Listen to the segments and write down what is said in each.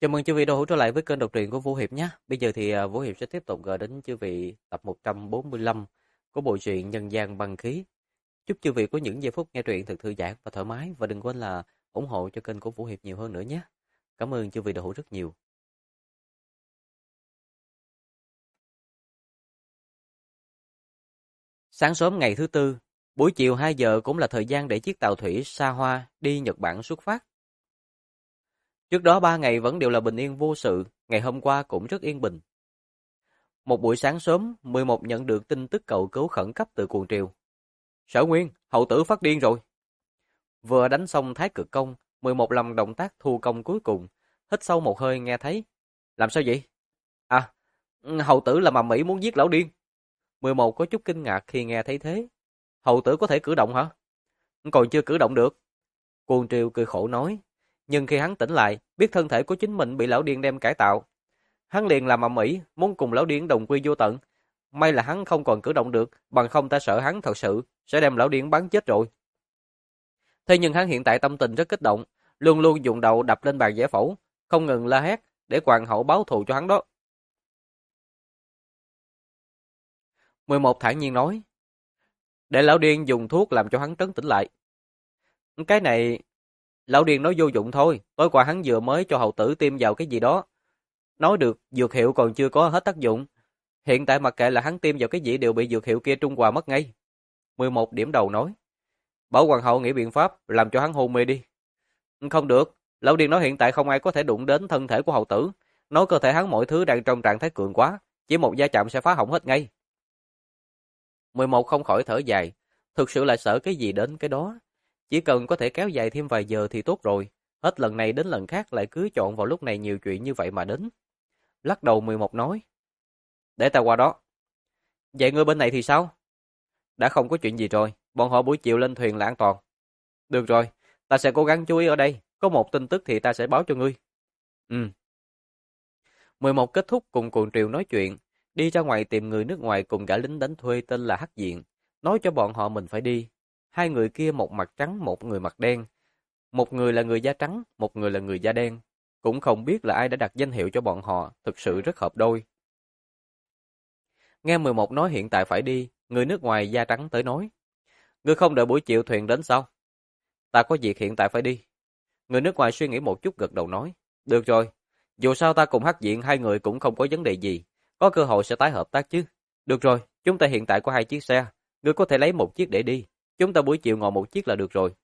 Chào mừng chư vị đã hữu trở lại với kênh đọc truyện của Vũ Hiệp nhé. Bây giờ thì Vũ Hiệp sẽ tiếp tục gửi đến chư vị tập 145 của bộ truyện Nhân gian băng khí. Chúc chư vị có những giây phút nghe truyện thật thư giãn và thoải mái, và đừng quên là ủng hộ cho kênh của Vũ Hiệp nhiều hơn nữa nhé. Cảm ơn chư vị đã hữu rất nhiều. Sáng sớm ngày thứ tư, buổi chiều 2 giờ cũng là thời gian để chiếc tàu thủy Sa Hoa đi Nhật Bản xuất phát. Trước đó 3 ngày vẫn đều là bình yên vô sự, ngày hôm qua cũng rất yên bình. Một buổi sáng sớm, 11 nhận được tin tức cầu cứu khẩn cấp từ cuồng triều. Sở Nguyên, hậu tử phát điên rồi. Vừa đánh xong thái cực công, 11 làm động tác thu công cuối cùng, hít sâu một hơi nghe thấy. Làm sao vậy? À, hậu tử là mà Mỹ muốn giết lão điên. 11 có chút kinh ngạc khi nghe thấy thế. Hậu tử có thể cử động hả? Còn chưa cử động được. Cuồng triều cười khổ nói. Nhưng khi hắn tỉnh lại, biết thân thể của chính mình bị lão điên đem cải tạo. Hắn liền làm ầm ĩ, muốn cùng lão điên đồng quy vô tận. May là hắn không còn cử động được, bằng không ta sợ hắn thật sự sẽ đem lão điên bắn chết rồi. Thế nhưng hắn hiện tại tâm tình rất kích động, luôn luôn dùng đầu đập lên bàn giải phẫu, không ngừng la hét để hoàng hậu báo thù cho hắn đó. 11 thản nhiên nói, để lão điên dùng thuốc làm cho hắn trấn tĩnh lại. Cái này, lão điên nói vô dụng thôi, tối qua hắn vừa mới cho hầu tử tiêm vào cái gì đó. Nói được dược hiệu còn chưa có hết tác dụng, hiện tại mặc kệ là hắn tiêm vào cái gì đều bị dược hiệu kia trung hòa mất ngay. 11 điểm đầu nói, bảo hoàng hậu nghĩ biện pháp làm cho hắn hôn mê đi. Không được, lão điên nói hiện tại không ai có thể đụng đến thân thể của hầu tử, nói cơ thể hắn mọi thứ đang trong trạng thái cường quá, chỉ một va chạm sẽ phá hỏng hết ngay. 11 không khỏi thở dài, thực sự là sợ cái gì đến cái đó, chỉ cần có thể kéo dài thêm vài giờ thì tốt rồi, hết lần này đến lần khác lại cứ chọn vào lúc này nhiều chuyện như vậy mà đến. Lắc đầu 11 nói, để ta qua đó. Vậy ngươi bên này thì sao? Đã không có chuyện gì rồi, bọn họ buổi chiều lên thuyền là an toàn. Được rồi, ta sẽ cố gắng chú ý ở đây, có một tin tức thì ta sẽ báo cho ngươi. Ừ. 11 kết thúc cùng cuồng triều nói chuyện, đi ra ngoài tìm người nước ngoài cùng gã lính đánh thuê tên là Hắc Diện, nói cho bọn họ mình phải đi. Hai người kia một mặt trắng một người mặt đen, một người là người da trắng, một người là người da đen. Cũng không biết là ai đã đặt danh hiệu cho bọn họ, thực sự rất hợp đôi. Nghe 11 nói hiện tại phải đi, người nước ngoài da trắng tới nói. Ngươi không đợi buổi chiều thuyền đến sao? Ta có việc hiện tại phải đi. Người nước ngoài suy nghĩ một chút gật đầu nói. Được rồi, dù sao ta cùng Hắc Diện hai người cũng không có vấn đề gì, có cơ hội sẽ tái hợp tác chứ. Được rồi, chúng ta hiện tại có 2 chiếc xe, ngươi có thể lấy một chiếc để đi, chúng ta buổi chiều ngồi một chiếc là được rồi.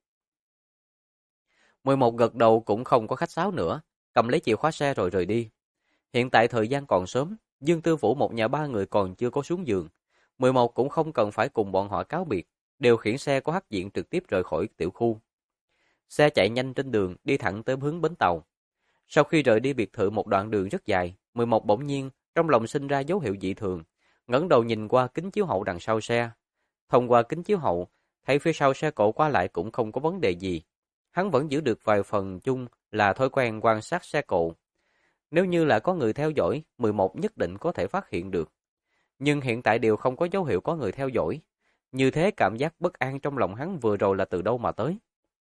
11 gật đầu cũng không có khách sáo nữa, cầm lấy chìa khóa xe rồi rời đi. Hiện tại thời gian còn sớm, Dương Tư Vũ một nhà 3 người còn chưa có xuống giường. 11 cũng không cần phải cùng bọn họ cáo biệt, điều khiển xe của Hắc Diện trực tiếp rời khỏi tiểu khu. Xe chạy nhanh trên đường, đi thẳng tới hướng bến tàu. Sau khi rời đi biệt thự một đoạn đường rất dài, 11 bỗng nhiên trong lòng sinh ra dấu hiệu dị thường, ngẩng đầu nhìn qua kính chiếu hậu đằng sau xe. Thông qua kính chiếu hậu, thấy phía sau xe cộ qua lại cũng không có vấn đề gì. Hắn vẫn giữ được vài phần chung là thói quen quan sát xe cộ. Nếu như là có người theo dõi, 11 nhất định có thể phát hiện được. Nhưng hiện tại đều không có dấu hiệu có người theo dõi. Như thế cảm giác bất an trong lòng hắn vừa rồi là từ đâu mà tới.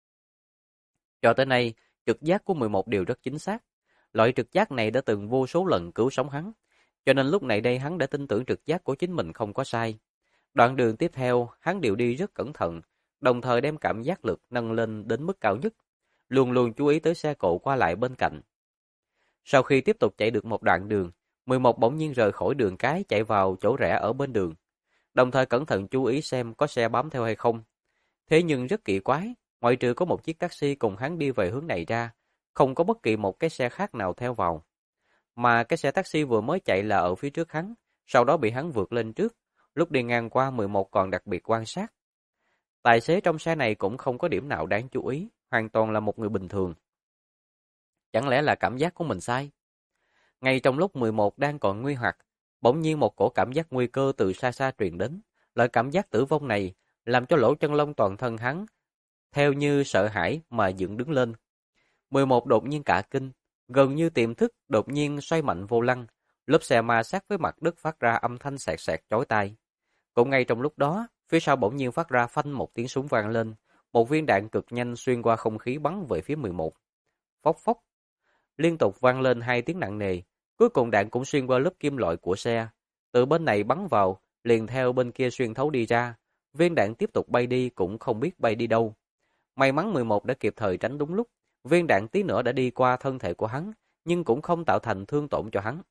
Cho tới nay, trực giác của 11 đều rất chính xác. Loại trực giác này đã từng vô số lần cứu sống hắn. Cho nên lúc này đây hắn đã tin tưởng trực giác của chính mình không có sai. Đoạn đường tiếp theo, hắn đều đi rất cẩn thận, đồng thời đem cảm giác lực nâng lên đến mức cao nhất. Luôn luôn chú ý tới xe cộ qua lại bên cạnh. Sau khi tiếp tục chạy được một đoạn đường, 11 bỗng nhiên rời khỏi đường cái chạy vào chỗ rẽ ở bên đường. Đồng thời cẩn thận chú ý xem có xe bám theo hay không. Thế nhưng rất kỳ quái, ngoại trừ có một chiếc taxi cùng hắn đi về hướng này ra, không có bất kỳ một cái xe khác nào theo vào. Mà cái xe taxi vừa mới chạy là ở phía trước hắn, sau đó bị hắn vượt lên trước, lúc đi ngang qua 11 còn đặc biệt quan sát. Tài xế trong xe này cũng không có điểm nào đáng chú ý, hoàn toàn là một người bình thường. Chẳng lẽ là cảm giác của mình sai? Ngay trong lúc 11 đang còn nguy hoặc, bỗng nhiên một cổ cảm giác nguy cơ từ xa xa truyền đến. Loại cảm giác tử vong này làm cho lỗ chân lông toàn thân hắn theo như sợ hãi mà dựng đứng lên. 11 đột nhiên cả kinh, gần như tiềm thức đột nhiên xoay mạnh vô lăng, lớp xe ma sát với mặt đất phát ra âm thanh sẹt sẹt chói tai. Cũng ngay trong lúc đó, phía sau bỗng nhiên phát ra phanh một tiếng súng vang lên, một viên đạn cực nhanh xuyên qua không khí bắn về phía 11. Phốc phốc. liên tục vang lên 2 tiếng nặng nề. Cuối cùng đạn cũng xuyên qua lớp kim loại của xe. Từ bên này bắn vào, liền theo bên kia xuyên thấu đi ra. Viên đạn tiếp tục bay đi cũng không biết bay đi đâu. May mắn 11 đã kịp thời tránh đúng lúc. Viên đạn tí nữa đã đi qua thân thể của hắn, nhưng cũng không tạo thành thương tổn cho hắn.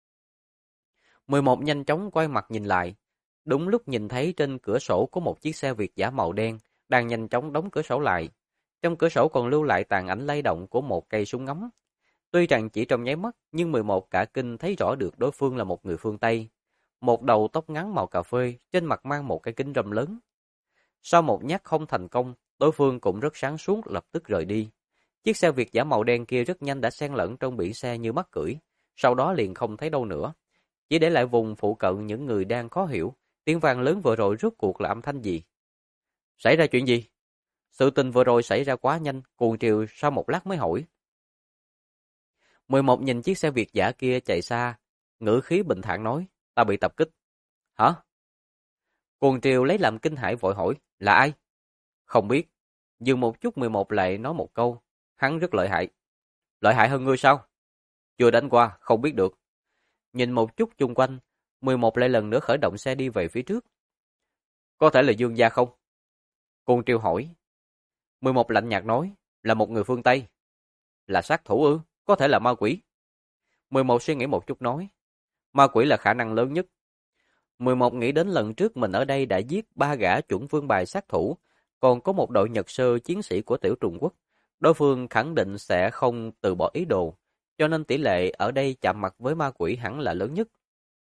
11 nhanh chóng quay mặt nhìn lại. Đúng lúc nhìn thấy trên cửa sổ có một chiếc xe Việt dã màu đen, đang nhanh chóng đóng cửa sổ lại. Trong cửa sổ còn lưu lại tàn ảnh lay động của một cây súng ngắm. Tuy rằng chỉ trong nháy mắt, nhưng 11 cả kinh thấy rõ được đối phương là một người phương Tây. Một đầu tóc ngắn màu cà phê, trên mặt mang một cái kính râm lớn. Sau một nhát không thành công, đối phương cũng rất sáng suốt lập tức rời đi. Chiếc xe Việt dã màu đen kia rất nhanh đã xen lẫn trong biển xe như mắc cưỡi, sau đó liền không thấy đâu nữa. Chỉ để lại vùng phụ cận những người đang khó hiểu, tiếng vang lớn vừa rồi rốt cuộc là âm thanh gì? Xảy ra chuyện gì? Sự tình vừa rồi xảy ra quá nhanh, cuồng triều sau một lát mới hỏi. 11 nhìn chiếc xe Việt dã kia chạy xa, ngữ khí bình thản nói, ta bị tập kích. Hả? Cuồng triều lấy làm kinh hãi vội hỏi, là ai? Không biết. Dừng một chút 11 lại nói một câu, hắn rất lợi hại. Lợi hại hơn ngươi sao? Chưa đánh qua, không biết được. Nhìn một chút chung quanh, 11 lại lần nữa khởi động xe đi về phía trước. Có thể là Dương gia không? Cuồng triều hỏi. 11 lạnh nhạt nói, là một người phương Tây. Là sát thủ ư? Có thể là ma quỷ. 11 suy nghĩ một chút nói, ma quỷ là khả năng lớn nhất. 11 nghĩ đến lần trước mình ở đây đã giết 3 gã chuẩn vương bài sát thủ, còn có một đội Nhật sơ chiến sĩ của tiểu Trung Quốc. Đối phương khẳng định sẽ không từ bỏ ý đồ, cho nên tỷ lệ ở đây chạm mặt với ma quỷ hẳn là lớn nhất.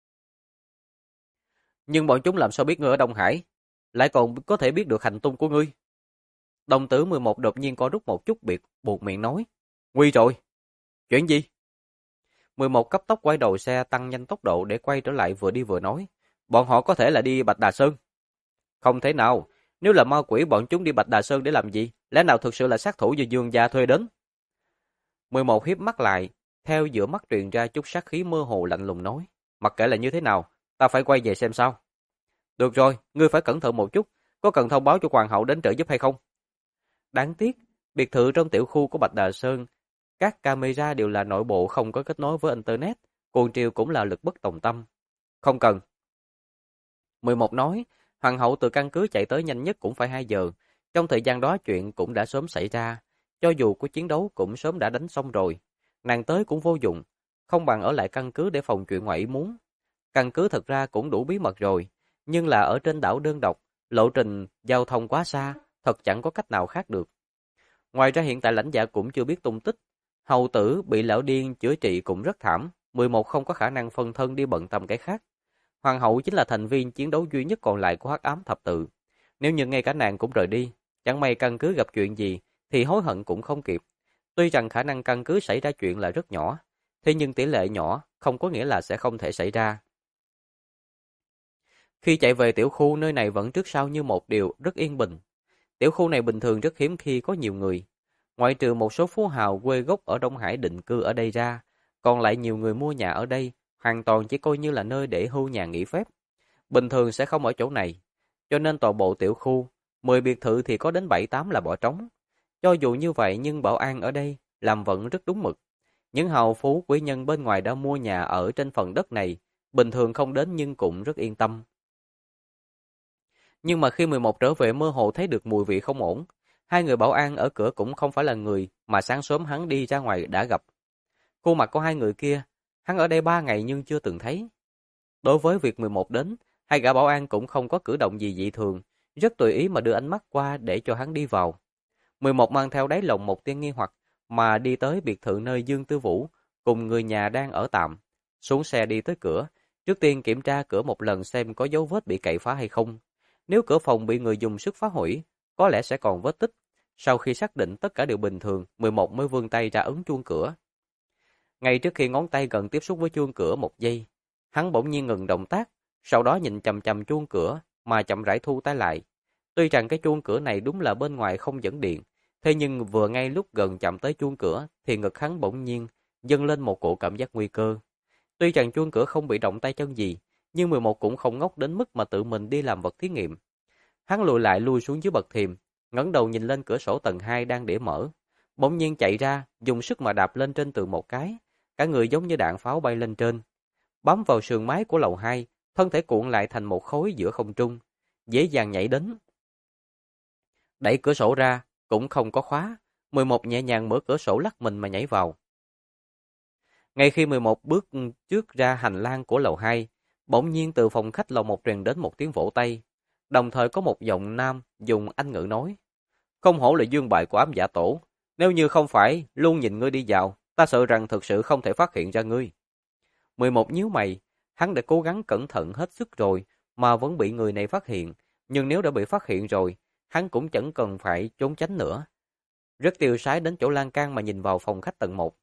Nhưng bọn chúng làm sao biết ngươi ở Đông Hải, lại còn có thể biết được hành tung của ngươi? Đồng tử 11 đột nhiên có rút một chút buộc miệng nói, nguy rồi. Chuyện gì? 11 cấp tốc quay đầu xe tăng nhanh tốc độ để quay trở lại vừa đi vừa nói, bọn họ có thể là đi Bạch Đà Sơn. Không thể nào, nếu là ma quỷ bọn chúng đi Bạch Đà Sơn để làm gì? Lẽ nào thực sự là sát thủ do Dương gia thuê đến? 11 hiếp mắt lại, theo giữa mắt truyền ra chút sát khí mơ hồ lạnh lùng nói, mặc kệ là như thế nào, ta phải quay về xem sao. Được rồi, ngươi phải cẩn thận một chút, có cần thông báo cho hoàng hậu đến trợ giúp hay không? Đáng tiếc, biệt thự trong tiểu khu của Bạch Đà Sơn, các camera đều là nội bộ không có kết nối với internet, cuồng triều cũng là lực bất tòng tâm. Không cần. 11 nói, hoàng hậu từ căn cứ chạy tới nhanh nhất cũng phải 2 giờ, trong thời gian đó chuyện cũng đã sớm xảy ra, cho dù có chiến đấu cũng sớm đã đánh xong rồi, nàng tới cũng vô dụng, không bằng ở lại căn cứ để phòng chuyện ngoại ý muốn. Căn cứ thật ra cũng đủ bí mật rồi, nhưng là ở trên đảo đơn độc, lộ trình giao thông quá xa, thật chẳng có cách nào khác được. Ngoài ra hiện tại lãnh dạ cũng chưa biết tung tích, hầu tử bị lão điên chữa trị cũng rất thảm, 11 không có khả năng phân thân đi bận tâm cái khác. Hoàng hậu chính là thành viên chiến đấu duy nhất còn lại của Hắc Ám Thập Tự. Nếu như ngay cả nàng cũng rời đi, chẳng may căn cứ gặp chuyện gì thì hối hận cũng không kịp. Tuy rằng khả năng căn cứ xảy ra chuyện là rất nhỏ, thế nhưng tỷ lệ nhỏ không có nghĩa là sẽ không thể xảy ra. Khi chạy về tiểu khu, nơi này vẫn trước sau như một điều rất yên bình. Tiểu khu này bình thường rất hiếm khi có nhiều người. Ngoại trừ một số phú hào quê gốc ở Đông Hải định cư ở đây ra, còn lại nhiều người mua nhà ở đây, hoàn toàn chỉ coi như là nơi để hưu nhà nghỉ phép. Bình thường sẽ không ở chỗ này, cho nên toàn bộ tiểu khu, 10 biệt thự thì có đến 7-8 là bỏ trống. Cho dù như vậy nhưng bảo an ở đây làm vẫn rất đúng mực. Những hào phú quý nhân bên ngoài đã mua nhà ở trên phần đất này, bình thường không đến nhưng cũng rất yên tâm. Nhưng mà khi 11 trở về mơ hồ thấy được mùi vị không ổn, hai người bảo an ở cửa cũng không phải là người mà sáng sớm hắn đi ra ngoài đã gặp. Khuôn mặt của hai người kia, hắn ở đây 3 ngày nhưng chưa từng thấy. Đối với việc 11 đến, hai gã bảo an cũng không có cử động gì dị thường, rất tùy ý mà đưa ánh mắt qua để cho hắn đi vào. 11 mang theo đáy lòng một tia nghi hoặc mà đi tới biệt thự nơi Dương Tư Vũ cùng người nhà đang ở tạm. Xuống xe đi tới cửa, trước tiên kiểm tra cửa một lần xem có dấu vết bị cậy phá hay không. Nếu cửa phòng bị người dùng sức phá hủy, có lẽ sẽ còn vết tích. Sau khi xác định tất cả đều bình thường, 11 mới vươn tay ra ấn chuông cửa. Ngay trước khi ngón tay gần tiếp xúc với chuông cửa một giây, hắn bỗng nhiên ngừng động tác, sau đó nhìn chằm chằm chuông cửa mà chậm rãi thu tay lại. Tuy rằng cái chuông cửa này đúng là bên ngoài không dẫn điện, thế nhưng vừa ngay lúc gần chạm tới chuông cửa thì ngực hắn bỗng nhiên dâng lên một cổ cảm giác nguy cơ. Tuy rằng chuông cửa không bị động tay chân gì, nhưng 11 cũng không ngốc đến mức mà tự mình đi làm vật thí nghiệm. Hắn lùi lại lui xuống dưới bậc thềm, ngẩng đầu nhìn lên cửa sổ tầng 2 đang để mở. bỗng nhiên chạy ra, dùng sức mà đạp lên trên tường một cái. Cả người giống như đạn pháo bay lên trên, bám vào sườn mái của lầu 2, thân thể cuộn lại thành một khối giữa không trung, dễ dàng nhảy đến. Đẩy cửa sổ ra, cũng không có khóa, 11 nhẹ nhàng mở cửa sổ lắc mình mà nhảy vào. Ngay khi 11 bước trước ra hành lang của lầu 2, bỗng nhiên từ phòng khách lầu 1 truyền đến một tiếng vỗ tay. Đồng thời có một giọng nam dùng Anh ngữ nói: "Không hổ là dương bài của ám giả tổ. Nếu như không phải luôn nhìn ngươi đi vào, ta sợ rằng thực sự không thể phát hiện ra ngươi." 11 nhíu mày, hắn đã cố gắng cẩn thận hết sức rồi mà vẫn bị người này phát hiện. Nhưng nếu đã bị phát hiện rồi, hắn cũng chẳng cần phải trốn tránh nữa. Rất tiêu sái đến chỗ lan can mà nhìn vào phòng khách tầng 1.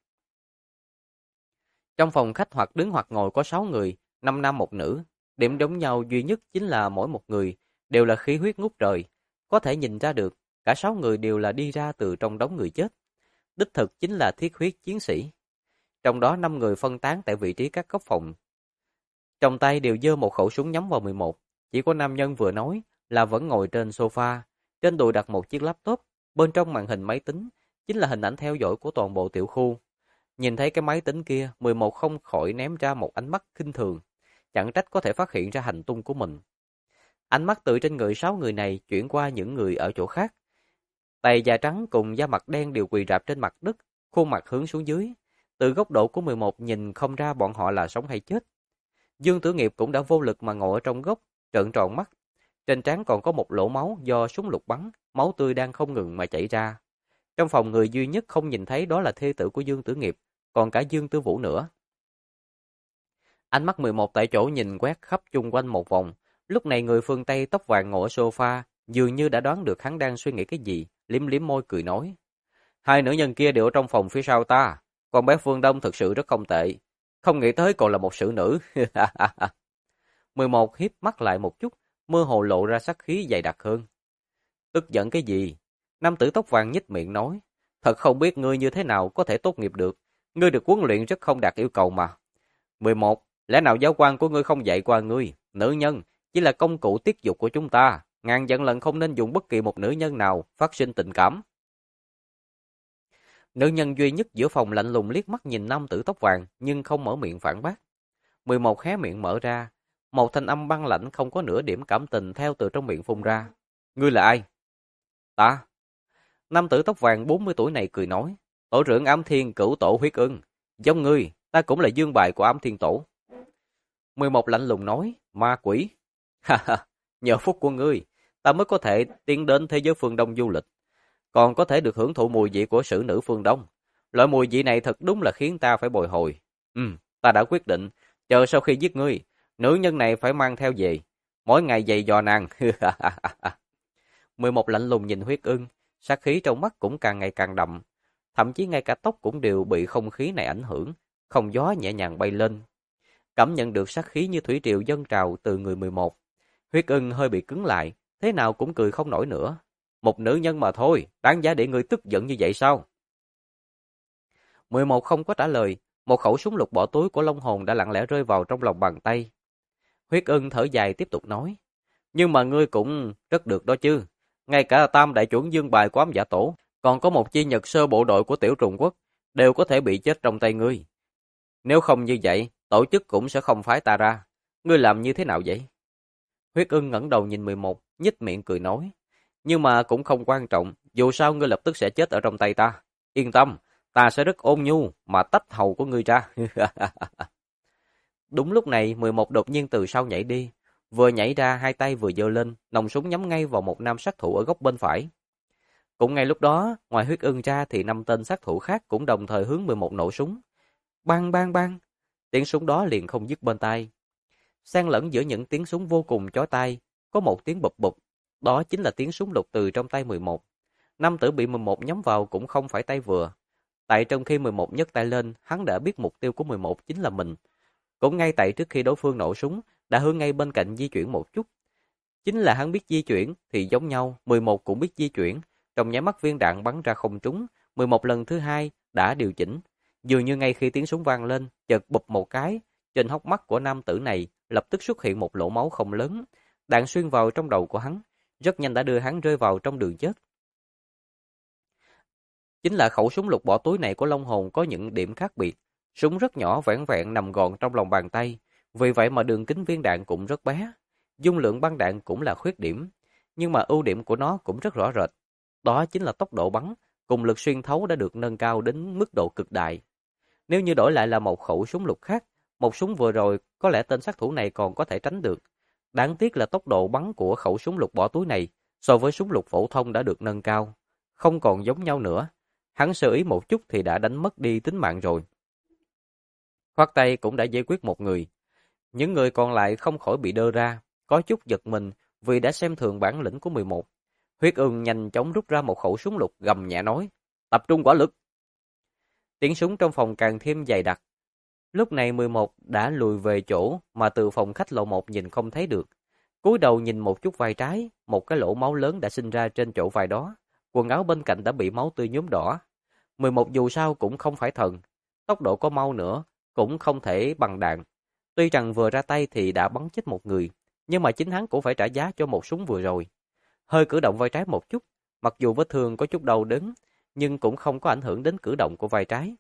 Trong phòng khách hoặc đứng hoặc ngồi có 6 người, 5 nam một nữ. Điểm giống nhau duy nhất chính là mỗi một người đều là khí huyết ngút trời. Có thể nhìn ra được, cả 6 người đều là đi ra từ trong đống người chết. Đích thực chính là thiết huyết chiến sĩ. Trong đó 5 người phân tán tại vị trí các góc phòng. Trong tay đều giơ một khẩu súng nhắm vào 11. Chỉ có nam nhân vừa nói là vẫn ngồi trên sofa. Trên đùi đặt một chiếc laptop. Bên trong màn hình máy tính chính là hình ảnh theo dõi của toàn bộ tiểu khu. Nhìn thấy cái máy tính kia, 11 không khỏi ném ra một ánh mắt khinh thường. Chẳng trách có thể phát hiện ra hành tung của mình. Ánh mắt từ trên người 6 người này chuyển qua những người ở chỗ khác. Tay da trắng cùng da mặt đen đều quỳ rạp trên mặt đất, khuôn mặt hướng xuống dưới. Từ góc độ của 11 nhìn không ra bọn họ là sống hay chết. Dương Tử Nghiệp cũng đã vô lực mà ngồi ở trong góc, trợn tròn mắt. Trên trán còn có một lỗ máu do súng lục bắn, máu tươi đang không ngừng mà chảy ra. Trong phòng người duy nhất không nhìn thấy đó là thê tử của Dương Tử Nghiệp, còn cả Dương Tử Vũ nữa. Ánh mắt 11 tại chỗ nhìn quét khắp chung quanh một vòng. Lúc này người phương Tây tóc vàng ngồi ở sofa, dường như đã đoán được hắn đang suy nghĩ cái gì, liếm liếm môi cười nói: "Hai nữ nhân kia đều ở trong phòng phía sau ta, còn bé Phương Đông thực sự rất không tệ. Không nghĩ tới còn là một xử nữ." 11 híp mắt lại một chút, mơ hồ lộ ra sát khí dày đặc hơn. "Tức giận cái gì?" Nam tử tóc vàng nhếch miệng nói: "Thật không biết ngươi như thế nào có thể tốt nghiệp được. Ngươi được huấn luyện rất không đạt yêu cầu mà." 11. Lẽ nào giáo quan của ngươi không dạy qua ngươi? Nữ nhân chỉ là công cụ tiết dục của chúng ta. Ngàn vạn lần không nên dùng bất kỳ một nữ nhân nào phát sinh tình cảm. Nữ nhân duy nhất giữa phòng lạnh lùng liếc mắt nhìn nam tử tóc vàng nhưng không mở miệng phản bác. 11 hé miệng mở ra. Một thanh âm băng lạnh không có nửa điểm cảm tình theo từ trong miệng phun ra. "Ngươi là ai?" "Ta." Nam tử tóc vàng 40 tuổi này cười nói: "Tổ trưởng Ám Thiên Cửu Tổ Huyết Ưng. Giống ngươi, ta cũng là dương bài của Ám Thiên Tổ." 11 lạnh lùng nói: "Ma quỷ." "Ha ha, nhờ phúc của ngươi, ta mới có thể tiến đến thế giới phương Đông du lịch, còn có thể được hưởng thụ mùi vị của xử nữ phương Đông. Loại mùi vị này thật đúng là khiến ta phải bồi hồi. Ta đã quyết định, chờ sau khi giết ngươi, nữ nhân này phải mang theo về, mỗi ngày giày dò nàng." 11 lạnh lùng nhìn Huyết Ưng, sát khí trong mắt cũng càng ngày càng đậm, thậm chí ngay cả tóc cũng đều bị không khí này ảnh hưởng, không gió nhẹ nhàng bay lên. Cảm nhận được sát khí như thủy triều dâng trào từ người 11. Huyết Ưng hơi bị cứng lại, thế nào cũng cười không nổi nữa. Một nữ nhân mà thôi, đáng giá để người tức giận như vậy sao? 11 không có trả lời, một khẩu súng lục bỏ túi của Long Hồn đã lặng lẽ rơi vào trong lòng bàn tay. Huyết Ưng thở dài tiếp tục nói: "Nhưng mà ngươi cũng rất được đó chứ. Ngay cả tam đại chuẩn dương bài của ám giả tổ, còn có một chi nhật sơ bộ đội của Tiểu Trùng Quốc, đều có thể bị chết trong tay ngươi. Nếu không như vậy, tổ chức cũng sẽ không phái ta ra. Ngươi làm như thế nào vậy?" Huyết Ưng ngẩng đầu nhìn 11, nhếch miệng cười nói: "Nhưng mà cũng không quan trọng, dù sao ngươi lập tức sẽ chết ở trong tay ta. Yên tâm, ta sẽ rất ôn nhu mà tách hầu của ngươi ra." Đúng lúc này, 11 đột nhiên từ sau nhảy đi, vừa nhảy ra hai tay vừa giơ lên, nòng súng nhắm ngay vào một nam sát thủ ở góc bên phải. Cũng ngay lúc đó, ngoài Huyết Ưng ra thì 5 tên sát thủ khác cũng đồng thời hướng 11 nổ súng. Bang bang bang, tiếng súng đó liền không dứt bên tai. Xen lẫn giữa những tiếng súng vô cùng chói tai, có một tiếng bụp bụp, đó chính là tiếng súng lục từ trong tay 11. Nam tử bị 11 nhắm vào cũng không phải tay vừa. Tại trong khi 11 nhấc tay lên, hắn đã biết mục tiêu của 11 chính là mình. Cũng ngay tại trước khi đối phương nổ súng, đã hướng ngay bên cạnh di chuyển một chút. Chính là hắn biết di chuyển thì giống nhau, 11 cũng biết di chuyển. Trong nháy mắt viên đạn bắn ra không trúng, 11 lần thứ hai đã điều chỉnh. Dường như ngay khi tiếng súng vang lên, chợt bụp một cái, trên hốc mắt của nam tử này lập tức xuất hiện một lỗ máu không lớn. Đạn xuyên vào trong đầu của hắn, rất nhanh đã đưa hắn rơi vào trong đường chết. Chính là khẩu súng lục bỏ túi này của Long Hồn có những điểm khác biệt. Súng rất nhỏ vẻn vẹn nằm gọn trong lòng bàn tay, vì vậy mà đường kính viên đạn cũng rất bé. Dung lượng băng đạn cũng là khuyết điểm, nhưng mà ưu điểm của nó cũng rất rõ rệt. Đó chính là tốc độ bắn, cùng lực xuyên thấu đã được nâng cao đến mức độ cực đại. Nếu như đổi lại là một khẩu súng lục khác, một súng vừa rồi, có lẽ tên sát thủ này còn có thể tránh được. Đáng tiếc là tốc độ bắn của khẩu súng lục bỏ túi này so với súng lục phổ thông đã được nâng cao, không còn giống nhau nữa. Hắn sơ ý một chút thì đã đánh mất đi tính mạng rồi. Khoát tay cũng đã giải quyết một người. Những người còn lại không khỏi bị đơ ra, có chút giật mình vì đã xem thường bản lĩnh của 11. Huyết Ưng nhanh chóng rút ra một khẩu súng lục, gầm nhẹ nói, tập trung quả lực. Tiếng súng trong phòng càng thêm dày đặc. Lúc này 11 đã lùi về chỗ mà từ phòng khách lầu 1 nhìn không thấy được. Cúi đầu nhìn một chút vai trái, một cái lỗ máu lớn đã sinh ra trên chỗ vai đó. Quần áo bên cạnh đã bị máu tươi nhuốm đỏ. 11 dù sao cũng không phải thần, tốc độ có mau nữa, cũng không thể bằng đạn. Tuy rằng vừa ra tay thì đã bắn chết một người, nhưng mà chính hắn cũng phải trả giá cho một súng vừa rồi. Hơi cử động vai trái một chút, mặc dù vết thương có chút đau đớn, nhưng cũng không có ảnh hưởng đến cử động của vai trái.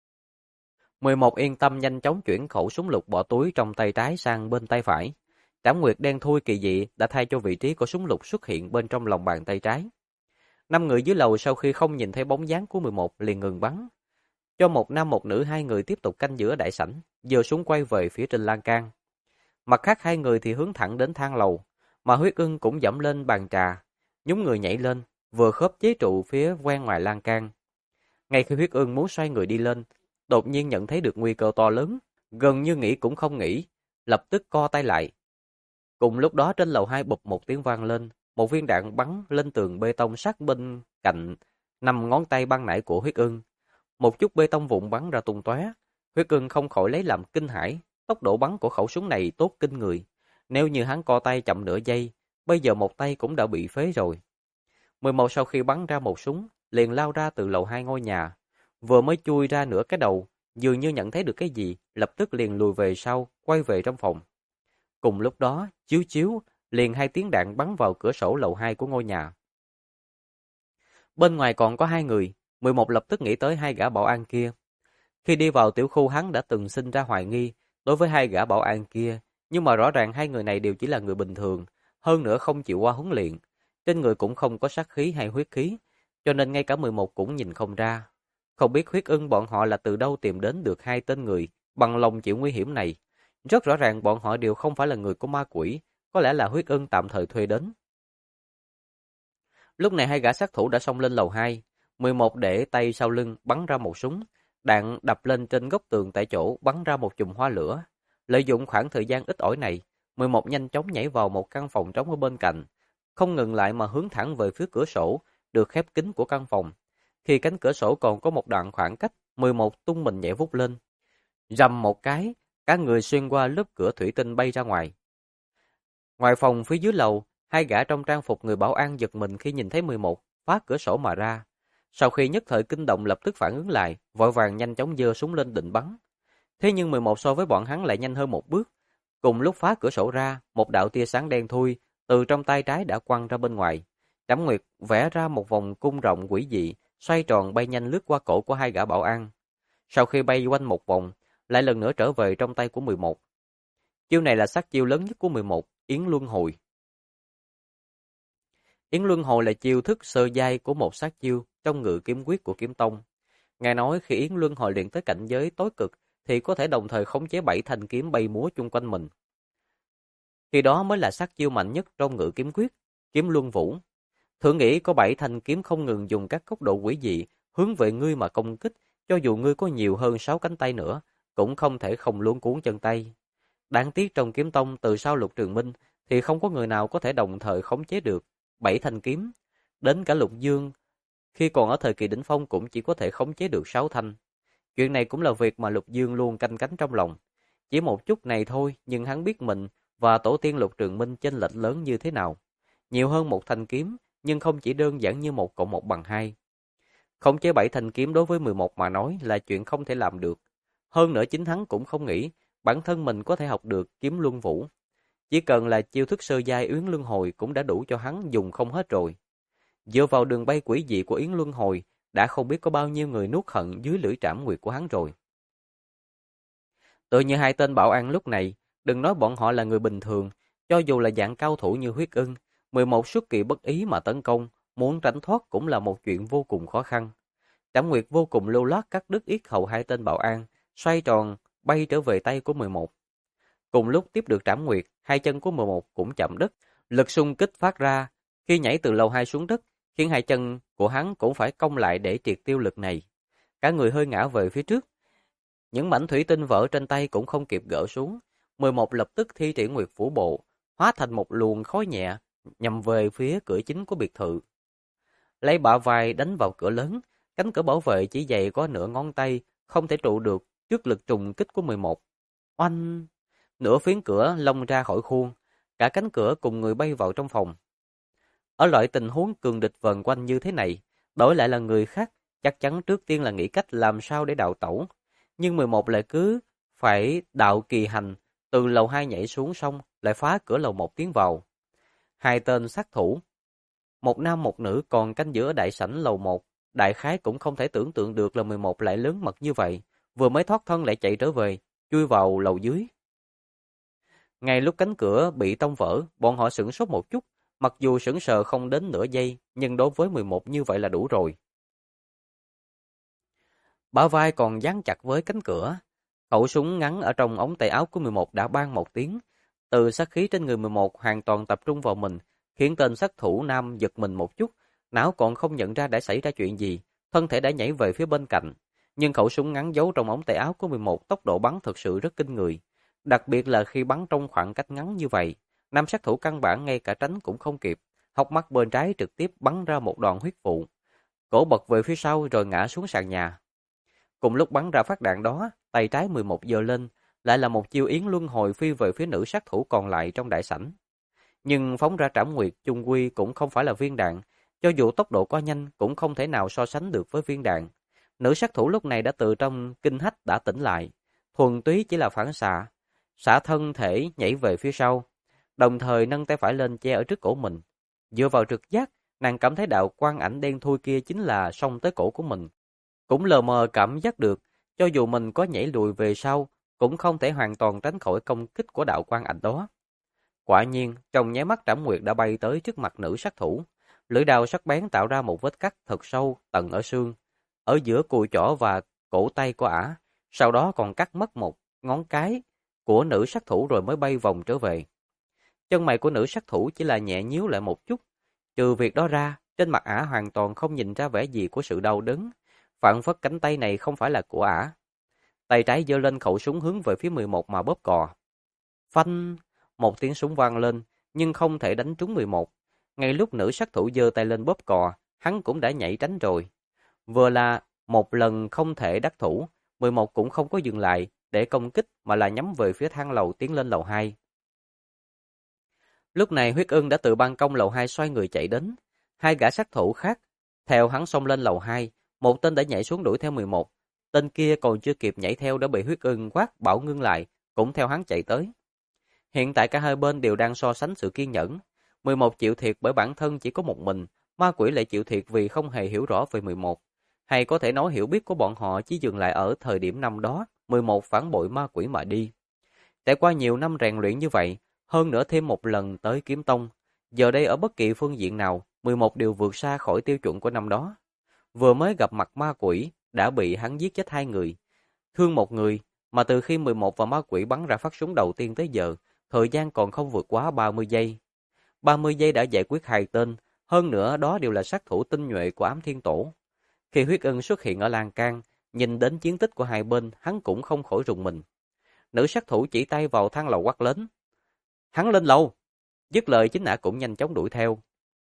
11 yên tâm nhanh chóng chuyển khẩu súng lục bỏ túi trong tay trái sang bên tay phải. Trảm nguyệt đen thui kỳ dị đã thay cho vị trí của súng lục xuất hiện bên trong lòng bàn tay trái. 5 người dưới lầu sau khi không nhìn thấy bóng dáng của 11 liền ngừng bắn. Cho một nam một nữ 2 người tiếp tục canh giữa đại sảnh, giơ súng quay về phía trên lan can. Mặt khác 2 người thì hướng thẳng đến thang lầu, mà Huyết Ưng cũng dẫm lên bàn trà, nhúng người nhảy lên, vừa khớp chế trụ phía ven ngoài lan can. Ngay khi Huyết Ưng muốn xoay người đi lên, đột nhiên nhận thấy được nguy cơ to lớn, gần như nghĩ cũng không nghĩ, lập tức co tay lại. Cùng lúc đó trên lầu 2 bụp một tiếng vang lên, một viên đạn bắn lên tường bê tông sát bên cạnh 5 ngón tay ban nãy của Huyết Ưng. Một chút bê tông vụn bắn ra tung tóe. Huyết Ưng không khỏi lấy làm kinh hãi, tốc độ bắn của khẩu súng này tốt kinh người. Nếu như hắn co tay chậm nửa giây, bây giờ một tay cũng đã bị phế rồi. 11 sau khi bắn ra một súng, liền lao ra từ lầu 2 ngôi nhà. Vừa mới chui ra nửa cái đầu, dường như nhận thấy được cái gì, lập tức liền lùi về sau, quay về trong phòng. Cùng lúc đó, chiếu chiếu, liền 2 tiếng đạn bắn vào cửa sổ lầu 2 của ngôi nhà. Bên ngoài còn có 2 người, 11 lập tức nghĩ tới 2 gã bảo an kia. Khi đi vào tiểu khu hắn đã từng sinh ra hoài nghi đối với 2 gã bảo an kia, nhưng mà rõ ràng 2 người này đều chỉ là người bình thường, hơn nữa không chịu qua huấn luyện, trên người cũng không có sát khí hay huyết khí, cho nên ngay cả 11 cũng nhìn không ra. Không biết Huyết Ưng bọn họ là từ đâu tìm đến được 2 tên người bằng lòng chịu nguy hiểm này. Rất rõ ràng bọn họ đều không phải là người của ma quỷ, có lẽ là Huyết Ưng tạm thời thuê đến. Lúc này 2 gã sát thủ đã xông lên lầu 2, 11 để tay sau lưng bắn ra một súng, đạn đập lên trên góc tường tại chỗ bắn ra một chùm hoa lửa. Lợi dụng khoảng thời gian ít ỏi này, 11 nhanh chóng nhảy vào một căn phòng trống ở bên cạnh, không ngừng lại mà hướng thẳng về phía cửa sổ được khép kín của căn phòng. Khi cánh cửa sổ còn có một đoạn khoảng cách, 11 tung mình nhảy vút lên. Rầm một cái, cả người xuyên qua lớp cửa thủy tinh bay ra ngoài. Ngoài phòng phía dưới lầu, 2 gã trong trang phục người bảo an giật mình khi nhìn thấy 11 phá cửa sổ mà ra. Sau khi nhất thời kinh động lập tức phản ứng lại, vội vàng nhanh chóng giơ súng lên định bắn. Thế nhưng 11 so với bọn hắn lại nhanh hơn một bước. Cùng lúc phá cửa sổ ra, một đạo tia sáng đen thui từ trong tay trái đã quăng ra bên ngoài. Trảm Nguyệt vẽ ra một vòng cung rộng quỷ dị, xoay tròn bay nhanh lướt qua cổ của 2 gã bảo an. Sau khi bay quanh một vòng, lại lần nữa trở về trong tay của 11. Chiêu này là sát chiêu lớn nhất của 11, Yến Luân Hồi. Yến Luân Hồi là chiêu thức sơ giai của một sát chiêu trong Ngự Kiếm Quyết của Kiếm Tông. Ngài nói khi Yến Luân Hồi luyện tới cảnh giới tối cực thì có thể đồng thời khống chế 7 thanh kiếm bay múa chung quanh mình. Khi đó mới là sát chiêu mạnh nhất trong Ngự Kiếm Quyết, Kiếm Luân Vũ. Thử nghĩ có 7 thanh kiếm không ngừng dùng các góc độ quỷ dị hướng về ngươi mà công kích, cho dù ngươi có nhiều hơn 6 cánh tay nữa, cũng không thể không luống cuống chân tay. Đáng tiếc trong Kiếm Tông từ sau Lục Trường Minh thì không có người nào có thể đồng thời khống chế được 7 thanh kiếm. Đến cả Lục Dương, khi còn ở thời kỳ đỉnh phong cũng chỉ có thể khống chế được 6 thanh. Chuyện này cũng là việc mà Lục Dương luôn canh cánh trong lòng. Chỉ một chút này thôi, nhưng hắn biết mình và tổ tiên Lục Trường Minh chênh lệch lớn như thế nào. Nhiều hơn một thanh kiếm, nhưng không chỉ đơn giản như 1 cộng 1 bằng 2. Khống chế 7 thanh kiếm đối với 11 mà nói là chuyện không thể làm được. Hơn nữa chính hắn cũng không nghĩ bản thân mình có thể học được Kiếm Luân Vũ. Chỉ cần là chiêu thức sơ giai Yến Luân Hồi cũng đã đủ cho hắn dùng không hết rồi. Dựa vào đường bay quỷ dị của Yến Luân Hồi, đã không biết có bao nhiêu người nuốt hận dưới lưỡi trảm nguyệt của hắn rồi. Tự như hai tên bảo an lúc này, đừng nói bọn họ là người bình thường, cho dù là dạng cao thủ như Huyết Ưng, 11 xuất kỳ bất ý mà tấn công, muốn tránh thoát cũng là một chuyện vô cùng khó khăn. Trảm Nguyệt vô cùng lưu loát cắt đứt yết hầu hai tên bảo an, xoay tròn, bay trở về tay của 11. Cùng lúc tiếp được Trảm Nguyệt, hai chân của 11 cũng chạm đất, lực xung kích phát ra, khi nhảy từ lầu 2 xuống đất, khiến hai chân của hắn cũng phải cong lại để triệt tiêu lực này. Cả người hơi ngã về phía trước. Những mảnh thủy tinh vỡ trên tay cũng không kịp gỡ xuống. 11 lập tức thi triển Nguyệt Phủ Bộ, hóa thành một luồng khói nhẹ, nhằm về phía cửa chính của biệt thự. Lấy bả vai đánh vào cửa lớn, cánh cửa bảo vệ chỉ dày có nửa ngón tay, không thể trụ được trước lực trùng kích của 11. Oanh! Nửa phiến cửa lông ra khỏi khuôn, cả cánh cửa cùng người bay vào trong phòng. Ở loại tình huống cường địch vần quanh như thế này, đổi lại là người khác, chắc chắn trước tiên là nghĩ cách làm sao để đào tẩu. Nhưng 11 lại cứ phải đạo kỳ hành, từ lầu 2 nhảy xuống xong, lại phá cửa lầu 1 tiến vào. Hai tên sát thủ, một nam một nữ còn canh giữ ở đại sảnh lầu 1, đại khái cũng không thể tưởng tượng được là 11 lại lớn mật như vậy, vừa mới thoát thân lại chạy trở về, chui vào lầu dưới. Ngay lúc cánh cửa bị tông vỡ, bọn họ sửng sốt một chút, mặc dù sững sờ không đến nửa giây, nhưng đối với 11 như vậy là đủ rồi. Bả vai còn dán chặt với cánh cửa, khẩu súng ngắn ở trong ống tay áo của 11 đã ban một tiếng, từ sát khí trên người 11 hoàn toàn tập trung vào mình, khiến tên sát thủ nam giật mình một chút, não còn không nhận ra đã xảy ra chuyện gì, thân thể đã nhảy về phía bên cạnh, nhưng khẩu súng ngắn giấu trong ống tay áo của 11 tốc độ bắn thực sự rất kinh người, đặc biệt là khi bắn trong khoảng cách ngắn như vậy, nam sát thủ căn bản ngay cả tránh cũng không kịp, hốc mắt bên trái trực tiếp bắn ra một đoàn huyết vụ, cổ bật về phía sau rồi ngã xuống sàn nhà. Cùng lúc bắn ra phát đạn đó, tay trái 11 giơ lên, lại là một chiêu yến luân hồi phi về phía nữ sát thủ còn lại trong đại sảnh. Nhưng phóng ra trảm nguyệt chung quy cũng không phải là viên đạn, cho dù tốc độ quá nhanh cũng không thể nào so sánh được với viên đạn. Nữ sát thủ lúc này đã từ trong kinh hách đã tỉnh lại, thuần túy chỉ là phản xạ, xả thân thể nhảy về phía sau, đồng thời nâng tay phải lên che ở trước cổ mình. Dựa vào trực giác, nàng cảm thấy đạo quang ảnh đen thui kia chính là xông tới cổ của mình. Cũng lờ mờ cảm giác được, cho dù mình có nhảy lùi về sau, cũng không thể hoàn toàn tránh khỏi công kích của đạo quang ảnh đó. Quả nhiên, trong nháy mắt Trảm Nguyệt đã bay tới trước mặt nữ sát thủ. Lưỡi đao sắc bén tạo ra một vết cắt thật sâu tận ở xương, ở giữa cùi chỏ và cổ tay của ả, sau đó còn cắt mất một ngón cái của nữ sát thủ rồi mới bay vòng trở về. Chân mày của nữ sát thủ chỉ là nhẹ nhíu lại một chút, trừ việc đó ra, trên mặt ả hoàn toàn không nhìn ra vẻ gì của sự đau đớn, phảng phất cánh tay này không phải là của ả. Tay trái giơ lên khẩu súng hướng về phía 11 mà bóp cò. Phanh, một tiếng súng vang lên, nhưng không thể đánh trúng 11. Ngay lúc nữ sát thủ giơ tay lên bóp cò, hắn cũng đã nhảy tránh rồi. Vừa là một lần không thể đắc thủ, 11 cũng không có dừng lại để công kích mà là nhắm về phía thang lầu tiến lên lầu 2. Lúc này Huyết Ưng đã từ ban công lầu 2 xoay người chạy đến. Hai gã sát thủ khác theo hắn xông lên lầu 2, một tên đã nhảy xuống đuổi theo 11. Tên kia còn chưa kịp nhảy theo đã bị Huyết Ưng quát bảo ngưng lại, cũng theo hắn chạy tới. Hiện tại cả hai bên đều đang so sánh sự kiên nhẫn. 11 chịu thiệt bởi bản thân chỉ có một mình, ma quỷ lại chịu thiệt vì không hề hiểu rõ về 11. Hay có thể nói hiểu biết của bọn họ chỉ dừng lại ở thời điểm năm đó, 11 phản bội ma quỷ mà đi. Trải qua nhiều năm rèn luyện như vậy, hơn nữa thêm một lần tới kiếm tông, giờ đây ở bất kỳ phương diện nào, 11 đều vượt xa khỏi tiêu chuẩn của năm đó. Vừa mới gặp mặt ma quỷ, đã bị hắn giết chết 2 người, thương 1 người, mà từ khi 11 và ma quỷ bắn ra phát súng đầu tiên tới giờ, thời gian còn không vượt quá 30 giây. 30 giây đã giải quyết 2 tên, hơn nữa đó đều là sát thủ tinh nhuệ của Ám Thiên Tổ. Khi Huyết Ưng xuất hiện ở lan can, nhìn đến chiến tích của hai bên, hắn cũng không khỏi rùng mình. Nữ sát thủ chỉ tay vào thang lầu quát lớn. Hắn lên lầu! Dứt lời chính ả cũng nhanh chóng đuổi theo.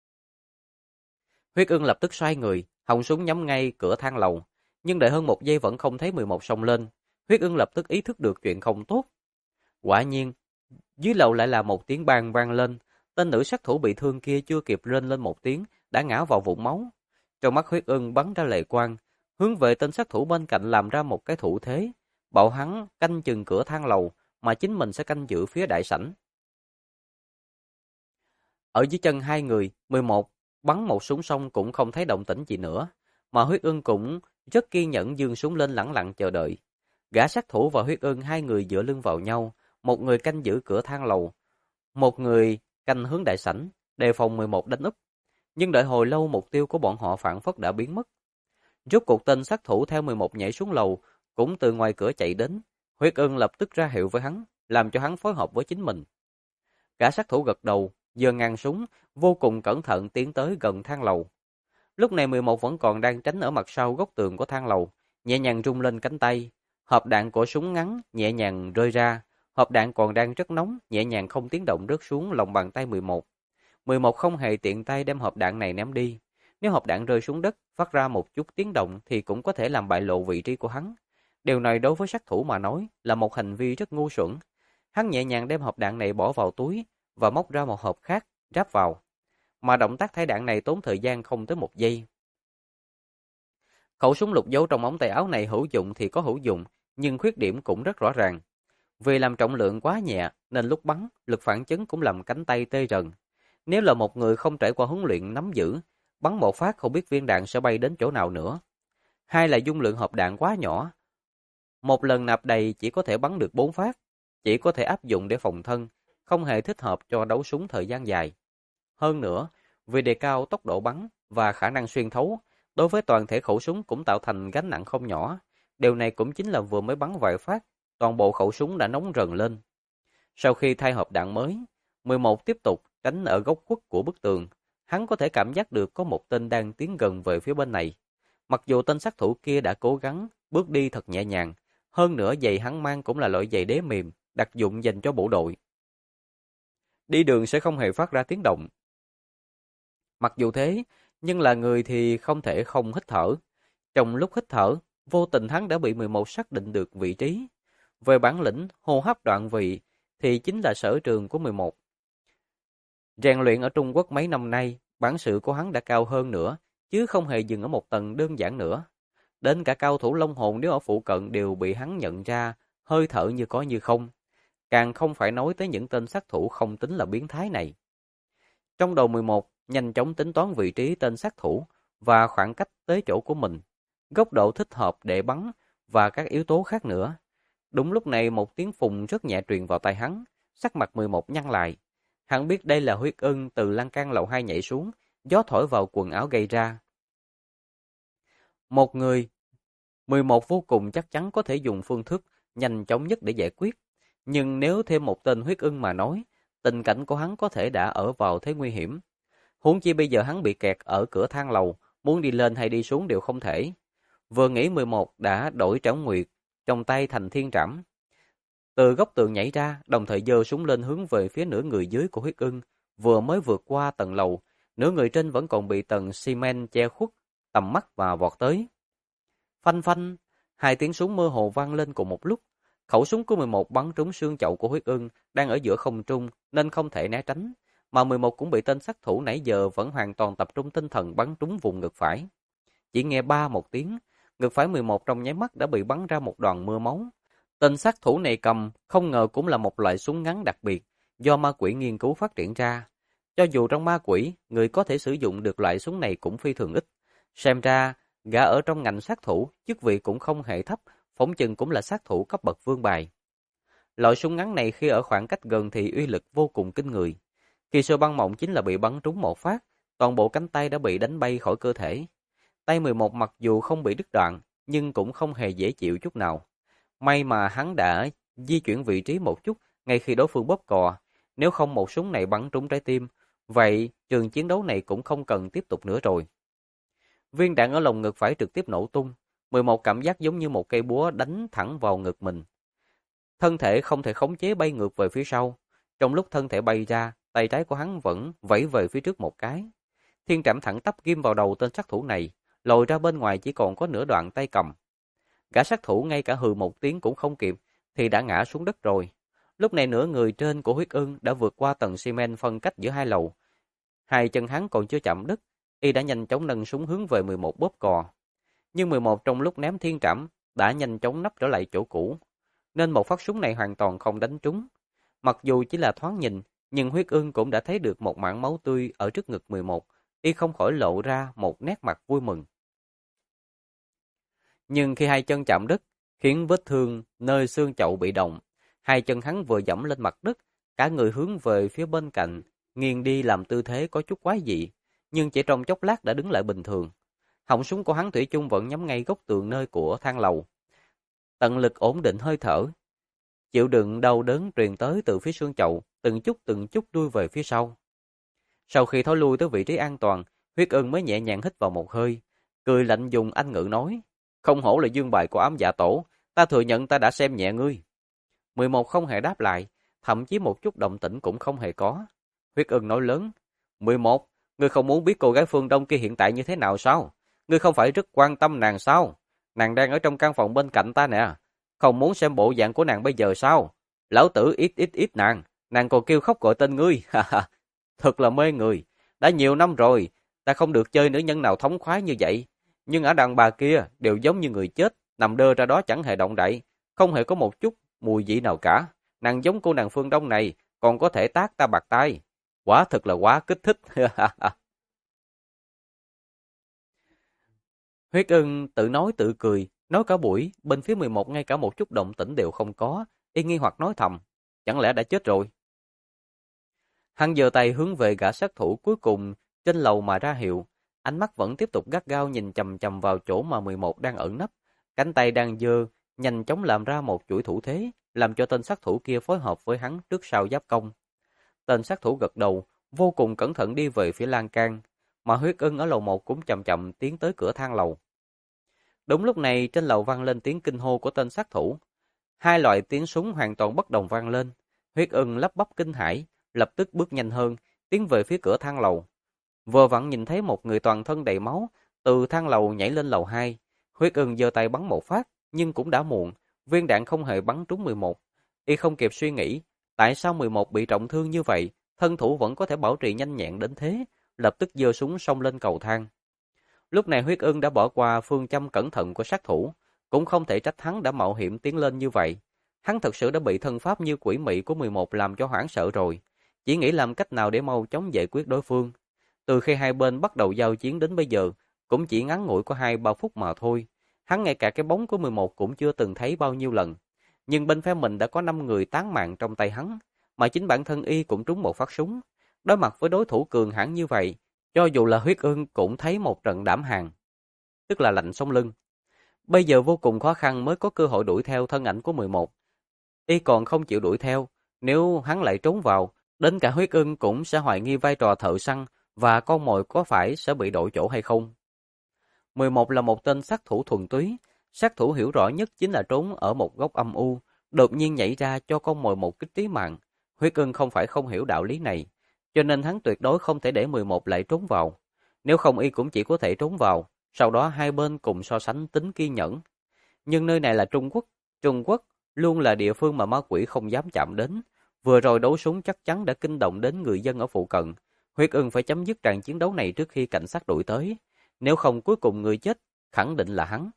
Huyết Ưng lập tức xoay người, họng súng nhắm ngay cửa thang lầu, nhưng đợi hơn 1 giây vẫn không thấy 11 xông lên. Huyết Ưng lập tức ý thức được chuyện không tốt. Quả nhiên, dưới lầu lại là một tiếng bang vang lên, tên nữ sát thủ bị thương kia chưa kịp rên lên một tiếng, đã ngã vào vũng máu. Trong mắt Huyết Ưng bắn ra lệ quang, hướng về tên sát thủ bên cạnh làm ra một cái thủ thế, bảo hắn canh chừng cửa thang lầu, mà chính mình sẽ canh giữ phía đại sảnh. Ở dưới chân hai người, 11 bắn một súng xong cũng không thấy động tĩnh gì nữa. mà Huyết Ưng cũng rất kiên nhẫn giương súng lên lẳng lặng chờ đợi. Gã sát thủ và Huyết Ưng hai người dựa lưng vào nhau, một người canh giữ cửa thang lầu, một người canh hướng đại sảnh, đề phòng 11 đánh úp. Nhưng đợi hồi lâu mục tiêu của bọn họ phảng phất đã biến mất. Rốt cuộc tên sát thủ theo 11 nhảy xuống lầu, cũng từ ngoài cửa chạy đến. Huyết Ưng lập tức ra hiệu với hắn, làm cho hắn phối hợp với chính mình. Gã sát thủ gật đầu, giơ ngang súng, vô cùng cẩn thận tiến tới gần thang lầu. Lúc này 11 vẫn còn đang tránh ở mặt sau góc tường của thang lầu, nhẹ nhàng rung lên cánh tay. Hộp đạn của súng ngắn nhẹ nhàng rơi ra, hộp đạn còn đang rất nóng, nhẹ nhàng không tiếng động rớt xuống lòng bàn tay 11. 11 không hề tiện tay đem hộp đạn này ném đi. Nếu hộp đạn rơi xuống đất, phát ra một chút tiếng động thì cũng có thể làm bại lộ vị trí của hắn. Điều này đối với sát thủ mà nói là một hành vi rất ngu xuẩn. Hắn nhẹ nhàng đem hộp đạn này bỏ vào túi và móc ra một hộp khác, ráp vào. Mà động tác thay đạn này tốn thời gian không tới 1 giây. Khẩu súng lục giấu trong ống tay áo này hữu dụng thì có hữu dụng, nhưng khuyết điểm cũng rất rõ ràng. Vì làm trọng lượng quá nhẹ nên lúc bắn, lực phản chấn cũng làm cánh tay tê rần. Nếu là một người không trải qua huấn luyện nắm giữ, bắn một phát không biết viên đạn sẽ bay đến chỗ nào nữa. Hai là dung lượng hộp đạn quá nhỏ. Một lần nạp đầy chỉ có thể bắn được 4 phát, chỉ có thể áp dụng để phòng thân, không hề thích hợp cho đấu súng thời gian dài. Hơn nữa, vì đề cao tốc độ bắn và khả năng xuyên thấu, đối với toàn thể khẩu súng cũng tạo thành gánh nặng không nhỏ. Điều này cũng chính là vừa mới bắn vài phát, toàn bộ khẩu súng đã nóng rần lên. Sau khi thay hộp đạn mới, 11 tiếp tục tránh ở góc khuất của bức tường. Hắn có thể cảm giác được có một tên đang tiến gần về phía bên này. Mặc dù tên sát thủ kia đã cố gắng bước đi thật nhẹ nhàng, hơn nữa giày hắn mang cũng là loại giày đế mềm, đặc dụng dành cho bộ đội. Đi đường sẽ không hề phát ra tiếng động. Mặc dù thế, nhưng là người thì không thể không hít thở. Trong lúc hít thở, vô tình hắn đã bị 11 xác định được vị trí. Về bản lĩnh hô hấp đoạn vị thì chính là sở trường của 11. Rèn luyện ở Trung Quốc mấy năm nay, bản sự của hắn đã cao hơn nữa, chứ không hề dừng ở một tầng đơn giản nữa. Đến cả cao thủ Long Hồn nếu ở phụ cận đều bị hắn nhận ra, hơi thở như có như không. Càng không phải nói tới những tên sát thủ không tính là biến thái này. Trong đầu 11, nhanh chóng tính toán vị trí tên sát thủ và khoảng cách tới chỗ của mình, góc độ thích hợp để bắn và các yếu tố khác nữa. Đúng lúc này một tiếng phùng rất nhẹ truyền vào tai hắn, sắc mặt 11 nhăn lại. Hắn biết đây là Huyết Ưng từ lan can lầu 2 nhảy xuống, gió thổi vào quần áo gây ra. Một người, 11 vô cùng chắc chắn có thể dùng phương thức nhanh chóng nhất để giải quyết. Nhưng nếu thêm một tên Huyết Ưng mà nói, tình cảnh của hắn có thể đã ở vào thế nguy hiểm. Huống chi bây giờ hắn bị kẹt ở cửa thang lầu, muốn đi lên hay đi xuống đều không thể. Vừa nghĩ 11 đã đổi Trảo Nguyệt trong tay thành thiên trảm. Từ góc tường nhảy ra, đồng thời giơ súng lên hướng về phía nửa người dưới của Huyết Ưng. Vừa mới vượt qua tầng lầu, nửa người trên vẫn còn bị tầng xi men che khuất tầm mắt và vọt tới. Phanh phanh, hai tiếng súng mơ hồ vang lên cùng một lúc. Khẩu súng của 11 bắn trúng xương chậu của Huyết Ưng đang ở giữa không trung nên không thể né tránh, mà 11 cũng bị tên sát thủ nãy giờ vẫn hoàn toàn tập trung tinh thần bắn trúng vùng ngực phải. Chỉ nghe ba một tiếng, ngực phải 11 trong nháy mắt đã bị bắn ra một đoàn mưa máu. Tên sát thủ này cầm không ngờ cũng là một loại súng ngắn đặc biệt do ma quỷ nghiên cứu phát triển ra. Cho dù trong ma quỷ, người có thể sử dụng được loại súng này cũng phi thường ít. Xem ra, gã ở trong ngành sát thủ, chức vị cũng không hề thấp, phỏng chừng cũng là sát thủ cấp bậc vương bài. Loại súng ngắn này khi ở khoảng cách gần thì uy lực vô cùng kinh người. Khi sơ băng mộng chính là bị bắn trúng một phát, toàn bộ cánh tay đã bị đánh bay khỏi cơ thể. Tay 11 mặc dù không bị đứt đoạn, nhưng cũng không hề dễ chịu chút nào. May mà hắn đã di chuyển vị trí một chút ngay khi đối phương bóp cò, nếu không một súng này bắn trúng trái tim, vậy trường chiến đấu này cũng không cần tiếp tục nữa rồi. Viên đạn ở lồng ngực phải trực tiếp nổ tung, 11 cảm giác giống như một cây búa đánh thẳng vào ngực mình. Thân thể không thể khống chế bay ngược về phía sau, trong lúc thân thể bay ra, tay trái của hắn vẫn vẫy về phía trước một cái. Thiên trảm thẳng tắp ghim vào đầu tên sát thủ này, lồi ra bên ngoài chỉ còn có nửa đoạn tay cầm. Gã sát thủ ngay cả hừ một tiếng cũng không kịp, thì đã ngã xuống đất rồi. Lúc này nửa người trên của Huyết Ưng đã vượt qua tầng xi men phân cách giữa hai lầu. Hai chân hắn còn chưa chạm đất, y đã nhanh chóng nâng súng hướng về 11 bóp cò. Nhưng 11 trong lúc ném thiên trảm đã nhanh chóng nấp trở lại chỗ cũ, nên một phát súng này hoàn toàn không đánh trúng. Mặc dù chỉ là thoáng nhìn, nhưng Huyết Ưng cũng đã thấy được một mảng máu tươi ở trước ngực 11, y không khỏi lộ ra một nét mặt vui mừng. Nhưng khi hai chân chạm đất, khiến vết thương nơi xương chậu bị động, hai chân hắn vừa dẫm lên mặt đất, cả người hướng về phía bên cạnh, nghiêng đi làm tư thế có chút quái dị, nhưng chỉ trong chốc lát đã đứng lại bình thường. Họng súng của hắn thủy chung vẫn nhắm ngay góc tường nơi của thang lầu. Tận lực ổn định hơi thở, chịu đựng đau đớn truyền tới từ phía xương chậu, từng chút đuôi về phía sau. Sau khi thối lui tới vị trí an toàn, Huyết Ưng mới nhẹ nhàng hít vào một hơi, cười lạnh dùng Anh ngữ nói: "Không hổ là dương bài của ám dạ tổ, ta thừa nhận ta đã xem nhẹ ngươi." 11 không hề đáp lại, thậm chí một chút động tĩnh cũng không hề có. Huyết Ưng nói lớn: "11, ngươi không muốn biết cô gái phương Đông kia hiện tại như thế nào sao? Ngươi không phải rất quan tâm nàng sao? Nàng đang ở trong căn phòng bên cạnh ta nè, không muốn xem bộ dạng của nàng bây giờ sao? Lão tử ít nàng còn kêu khóc gọi tên ngươi, ha ha. Thật là mê người, đã nhiều năm rồi, ta không được chơi nữ nhân nào thống khoái như vậy, nhưng ở đàn bà kia đều giống như người chết, nằm đơ ra đó chẳng hề động đậy, không hề có một chút mùi vị nào cả. Nàng giống cô nàng phương Đông này, còn có thể tát ta bạc tai. Quả thật là quá kích thích." Huyết Ưng tự nói tự cười, nói cả buổi, bên phía 11 ngay cả một chút động tĩnh đều không có, y nghi hoặc nói thầm, chẳng lẽ đã chết rồi? Hắn giơ tay hướng về gã sát thủ cuối cùng trên lầu mà ra hiệu, ánh mắt vẫn tiếp tục gắt gao nhìn chằm chằm vào chỗ mà 11 đang ẩn nấp, cánh tay đang giơ, nhanh chóng làm ra một chuỗi thủ thế, làm cho tên sát thủ kia phối hợp với hắn trước sau giáp công. Tên sát thủ gật đầu, vô cùng cẩn thận đi về phía lan can, mà Huyết Ưng ở lầu 1 cũng chậm chậm tiến tới cửa thang lầu. Đúng lúc này trên lầu vang lên tiếng kinh hô của tên sát thủ. Hai loại tiếng súng hoàn toàn bất đồng vang lên. Huyết Ưng lắp bắp kinh hãi, lập tức bước nhanh hơn, tiến về phía cửa thang lầu. Vừa vặn nhìn thấy một người toàn thân đầy máu từ thang lầu nhảy lên lầu 2. Huyết Ưng giơ tay bắn một phát, nhưng cũng đã muộn, viên đạn không hề bắn trúng 11. Y không kịp suy nghĩ, tại sao 11 bị trọng thương như vậy, thân thủ vẫn có thể bảo trì nhanh nhẹn đến thế, lập tức giơ súng xông lên cầu thang. Lúc này Huyết Ưng đã bỏ qua phương châm cẩn thận của sát thủ, cũng không thể trách hắn đã mạo hiểm tiến lên như vậy. Hắn thật sự đã bị thân pháp như quỷ mị của 11 làm cho hoảng sợ rồi, chỉ nghĩ làm cách nào để mau chóng giải quyết đối phương. Từ khi hai bên bắt đầu giao chiến đến bây giờ, cũng chỉ ngắn ngủi có 2-3 phút mà thôi. Hắn ngay cả cái bóng của 11 cũng chưa từng thấy bao nhiêu lần. Nhưng bên phe mình đã có 5 người tán mạng trong tay hắn, mà chính bản thân y cũng trúng một phát súng. Đối mặt với đối thủ cường hãn như vậy, cho dù là Huyết Ưng cũng thấy một trận đảm hàn, tức là lạnh sống lưng. Bây giờ vô cùng khó khăn mới có cơ hội đuổi theo thân ảnh của 11. Y còn không chịu đuổi theo, nếu hắn lại trốn vào, đến cả Huyết Ưng cũng sẽ hoài nghi vai trò thợ săn và con mồi có phải sẽ bị đổi chỗ hay không. 11 là một tên sát thủ thuần túy, sát thủ hiểu rõ nhất chính là trốn ở một góc âm u, đột nhiên nhảy ra cho con mồi một kích trí mạng. Huyết Ưng không phải không hiểu đạo lý này, cho nên hắn tuyệt đối không thể để 11 lại trốn vào. Nếu không y cũng chỉ có thể trốn vào, sau đó hai bên cùng so sánh tính kiên nhẫn. Nhưng nơi này là Trung Quốc luôn là địa phương mà ma quỷ không dám chạm đến. Vừa rồi đấu súng chắc chắn đã kinh động đến người dân ở phụ cận. Huyết Ưng phải chấm dứt trận chiến đấu này trước khi cảnh sát đuổi tới. Nếu không cuối cùng người chết, khẳng định là hắn.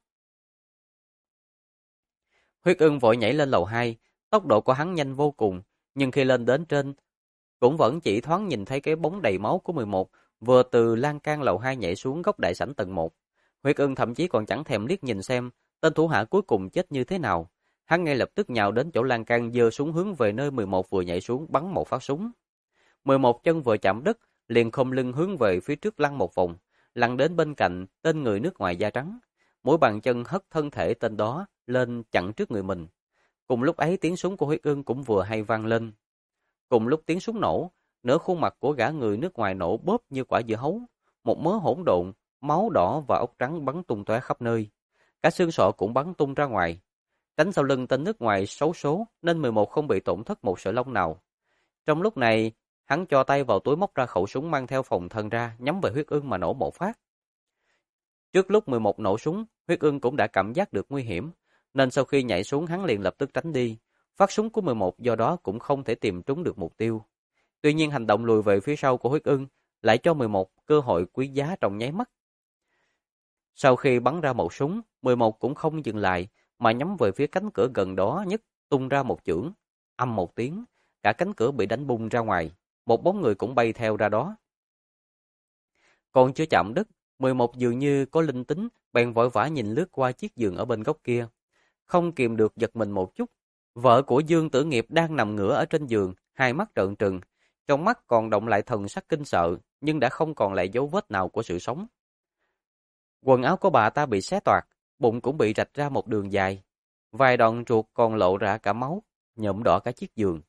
Huyết Ưng vội nhảy lên lầu 2, tốc độ của hắn nhanh vô cùng, nhưng khi lên đến trên, cũng vẫn chỉ thoáng nhìn thấy cái bóng đầy máu của 11, vừa từ lan can lầu 2 nhảy xuống góc đại sảnh tầng 1. Huyết Ưng thậm chí còn chẳng thèm liếc nhìn xem tên thủ hạ cuối cùng chết như thế nào. Hắn ngay lập tức nhào đến chỗ lan can giơ súng hướng về nơi 11 vừa nhảy xuống bắn một phát súng. 11 chân vừa chạm đất, liền khom lưng hướng về phía trước lăn một vòng, lăn đến bên cạnh tên người nước ngoài da trắng. Mỗi bàn chân hất thân thể tên đó lên chặn trước người mình. Cùng lúc ấy tiếng súng của Huyết Ưng cũng vừa hay vang lên. Cùng lúc tiếng súng nổ, nửa khuôn mặt của gã người nước ngoài nổ bóp như quả dưa hấu, một mớ hỗn độn, máu đỏ và ốc trắng bắn tung tóe khắp nơi. Cả xương sọ cũng bắn tung ra ngoài. Tránh sau lưng tên nước ngoài xấu số nên 11 không bị tổn thất một sợi lông nào. Trong lúc này, hắn cho tay vào túi móc ra khẩu súng mang theo phòng thân ra, nhắm về Huyết Ưng mà nổ một phát. Trước lúc 11 nổ súng, Huyết Ưng cũng đã cảm giác được nguy hiểm, nên sau khi nhảy xuống hắn liền lập tức tránh đi. Phát súng của 11 do đó cũng không thể tìm trúng được mục tiêu. Tuy nhiên hành động lùi về phía sau của Huyết Ưng lại cho 11 cơ hội quý giá trong nháy mắt. Sau khi bắn ra một súng, 11 cũng không dừng lại mà nhắm về phía cánh cửa gần đó nhất, tung ra một chưởng, ầm một tiếng, cả cánh cửa bị đánh bung ra ngoài, một bóng người cũng bay theo ra đó. Còn chưa chạm đất, 11 dường như có linh tính, bèn vội vã nhìn lướt qua chiếc giường ở bên góc kia. Không kìm được giật mình một chút. Vợ của Dương Tử Nghiệp đang nằm ngửa ở trên giường, hai mắt trợn trừng. Trong mắt còn động lại thần sắc kinh sợ, nhưng đã không còn lại dấu vết nào của sự sống. Quần áo của bà ta bị xé toạc, bụng cũng bị rạch ra một đường dài. Vài đoạn ruột còn lộ ra cả máu, nhuộm đỏ cả chiếc giường.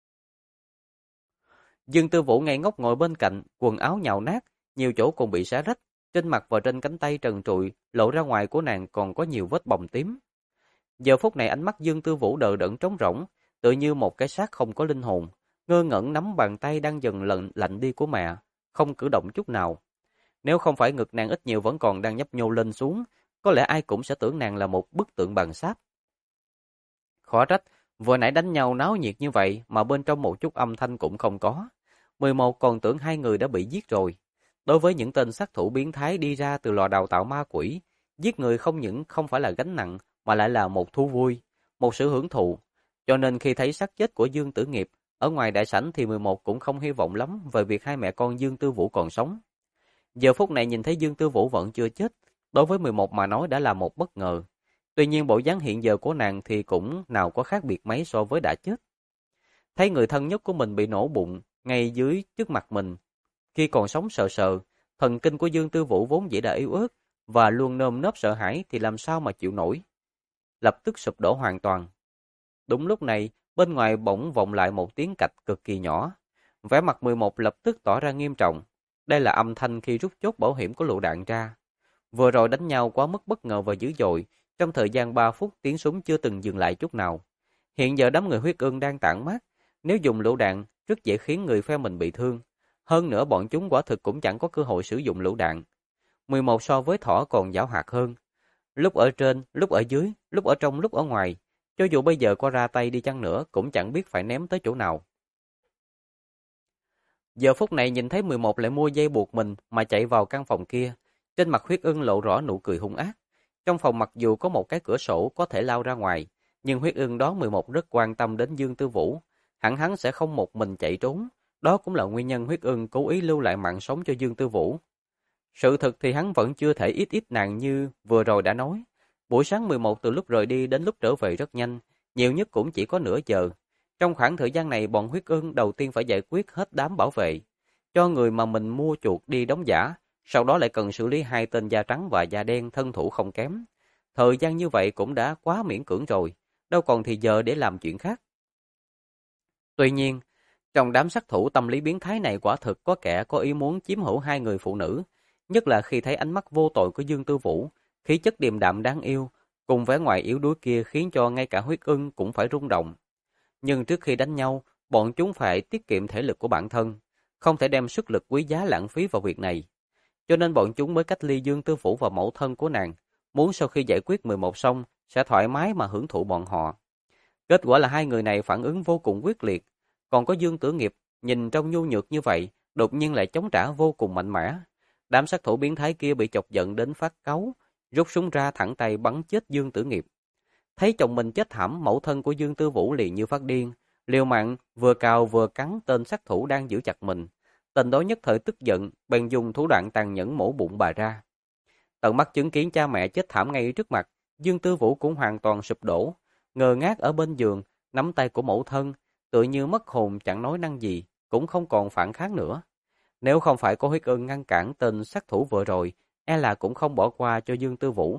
Dương Tư Vũ ngây ngốc ngồi bên cạnh, quần áo nhào nát, nhiều chỗ còn bị xé rách, trên mặt và trên cánh tay trần trụi, lộ ra ngoài của nàng còn có nhiều vết bầm tím. Giờ phút này ánh mắt Dương Tư Vũ đờ đẫn trống rỗng, tựa như một cái xác không có linh hồn, ngơ ngẩn nắm bàn tay đang dần lạnh đi của mẹ, không cử động chút nào. Nếu không phải ngực nàng ít nhiều vẫn còn đang nhấp nhô lên xuống, có lẽ ai cũng sẽ tưởng nàng là một bức tượng bằng sáp. Khó trách, vừa nãy đánh nhau náo nhiệt như vậy mà bên trong một chút âm thanh cũng không có. 11 còn tưởng hai người đã bị giết rồi. Đối với những tên sát thủ biến thái đi ra từ lò đào tạo ma quỷ, giết người không những không phải là gánh nặng mà lại là một thú vui, một sự hưởng thụ. Cho nên khi thấy xác chết của Dương Tử Nghiệp ở ngoài đại sảnh thì 11 cũng không hy vọng lắm về việc hai mẹ con Dương Tư Vũ còn sống. Giờ phút này nhìn thấy Dương Tư Vũ vẫn chưa chết, đối với 11 mà nói đã là một bất ngờ. Tuy nhiên bộ dáng hiện giờ của nàng thì cũng nào có khác biệt mấy so với đã chết. Thấy người thân nhất của mình bị nổ bụng ngay dưới trước mặt mình, khi còn sống sờ sờ, thần kinh của Dương Tư Vũ vốn dĩ đã yếu ớt và luôn nơm nớp sợ hãi thì làm sao mà chịu nổi. Lập tức sụp đổ hoàn toàn. Đúng lúc này, bên ngoài bỗng vọng lại một tiếng cạch cực kỳ nhỏ. Vẻ mặt 11 lập tức tỏ ra nghiêm trọng. Đây là âm thanh khi rút chốt bảo hiểm của lựu đạn ra. Vừa rồi đánh nhau quá mức bất ngờ và dữ dội, trong thời gian 3 phút tiếng súng chưa từng dừng lại chút nào. Hiện giờ đám người huyết ương đang tản mát, nếu dùng lựu đạn rất dễ khiến người phe mình bị thương. Hơn nữa bọn chúng quả thực cũng chẳng có cơ hội sử dụng lựu đạn. 11 so với thỏ còn giảo hoạt hơn. Lúc ở trên, lúc ở dưới, lúc ở trong, lúc ở ngoài. Cho dù bây giờ có ra tay đi chăng nữa cũng chẳng biết phải ném tới chỗ nào. Giờ phút này nhìn thấy 11 lại mua dây buộc mình mà chạy vào căn phòng kia. Trên mặt huyết ưng lộ rõ nụ cười hung ác. Trong phòng mặc dù có một cái cửa sổ có thể lao ra ngoài, nhưng huyết ưng đó 11 rất quan tâm đến Dương Tư Vũ. Hẳn hắn sẽ không một mình chạy trốn. Đó cũng là nguyên nhân huyết ưng cố ý lưu lại mạng sống cho Dương Tư Vũ. Sự thực thì hắn vẫn chưa thể ít nàng như vừa rồi đã nói. Buổi sáng 11 từ lúc rời đi đến lúc trở về rất nhanh, nhiều nhất cũng chỉ có nửa giờ. Trong khoảng thời gian này bọn huyết ưng đầu tiên phải giải quyết hết đám bảo vệ, cho người mà mình mua chuột đi đóng giả, sau đó lại cần xử lý hai tên da trắng và da đen thân thủ không kém. Thời gian như vậy cũng đã quá miễn cưỡng rồi, đâu còn thì giờ để làm chuyện khác. Tuy nhiên, trong đám sát thủ tâm lý biến thái này quả thực có kẻ có ý muốn chiếm hữu hai người phụ nữ, nhất là khi thấy ánh mắt vô tội của Dương Tư Vũ, khí chất điềm đạm đáng yêu, cùng vẻ ngoài yếu đuối kia khiến cho ngay cả huyết ưng cũng phải rung động. Nhưng trước khi đánh nhau, bọn chúng phải tiết kiệm thể lực của bản thân, không thể đem sức lực quý giá lãng phí vào việc này. Cho nên bọn chúng mới cách ly Dương Tư Vũ và mẫu thân của nàng, muốn sau khi giải quyết 11 xong, sẽ thoải mái mà hưởng thụ bọn họ. Kết quả là hai người này phản ứng vô cùng quyết liệt, còn có Dương Tử Nghiệp, nhìn trông nhu nhược như vậy, đột nhiên lại chống trả vô cùng mạnh mẽ. Đám sát thủ biến thái kia bị chọc giận đến phát cáu, rút súng ra thẳng tay bắn chết Dương Tử Nghiệp. Thấy chồng mình chết thảm, mẫu thân của Dương Tư Vũ liền như phát điên, liều mạng vừa cào vừa cắn tên sát thủ đang giữ chặt mình. Tên đó nhất thời tức giận, bèn dùng thủ đoạn tàn nhẫn mổ bụng bà ra. Tận mắt chứng kiến cha mẹ chết thảm ngay trước mặt, Dương Tư Vũ cũng hoàn toàn sụp đổ, ngơ ngác ở bên giường, nắm tay của mẫu thân, tựa như mất hồn chẳng nói năng gì, cũng không còn phản kháng nữa. Nếu không phải có huyết ưng ngăn cản tên sát thủ vừa rồi, e là cũng không bỏ qua cho Dương Tư Vũ.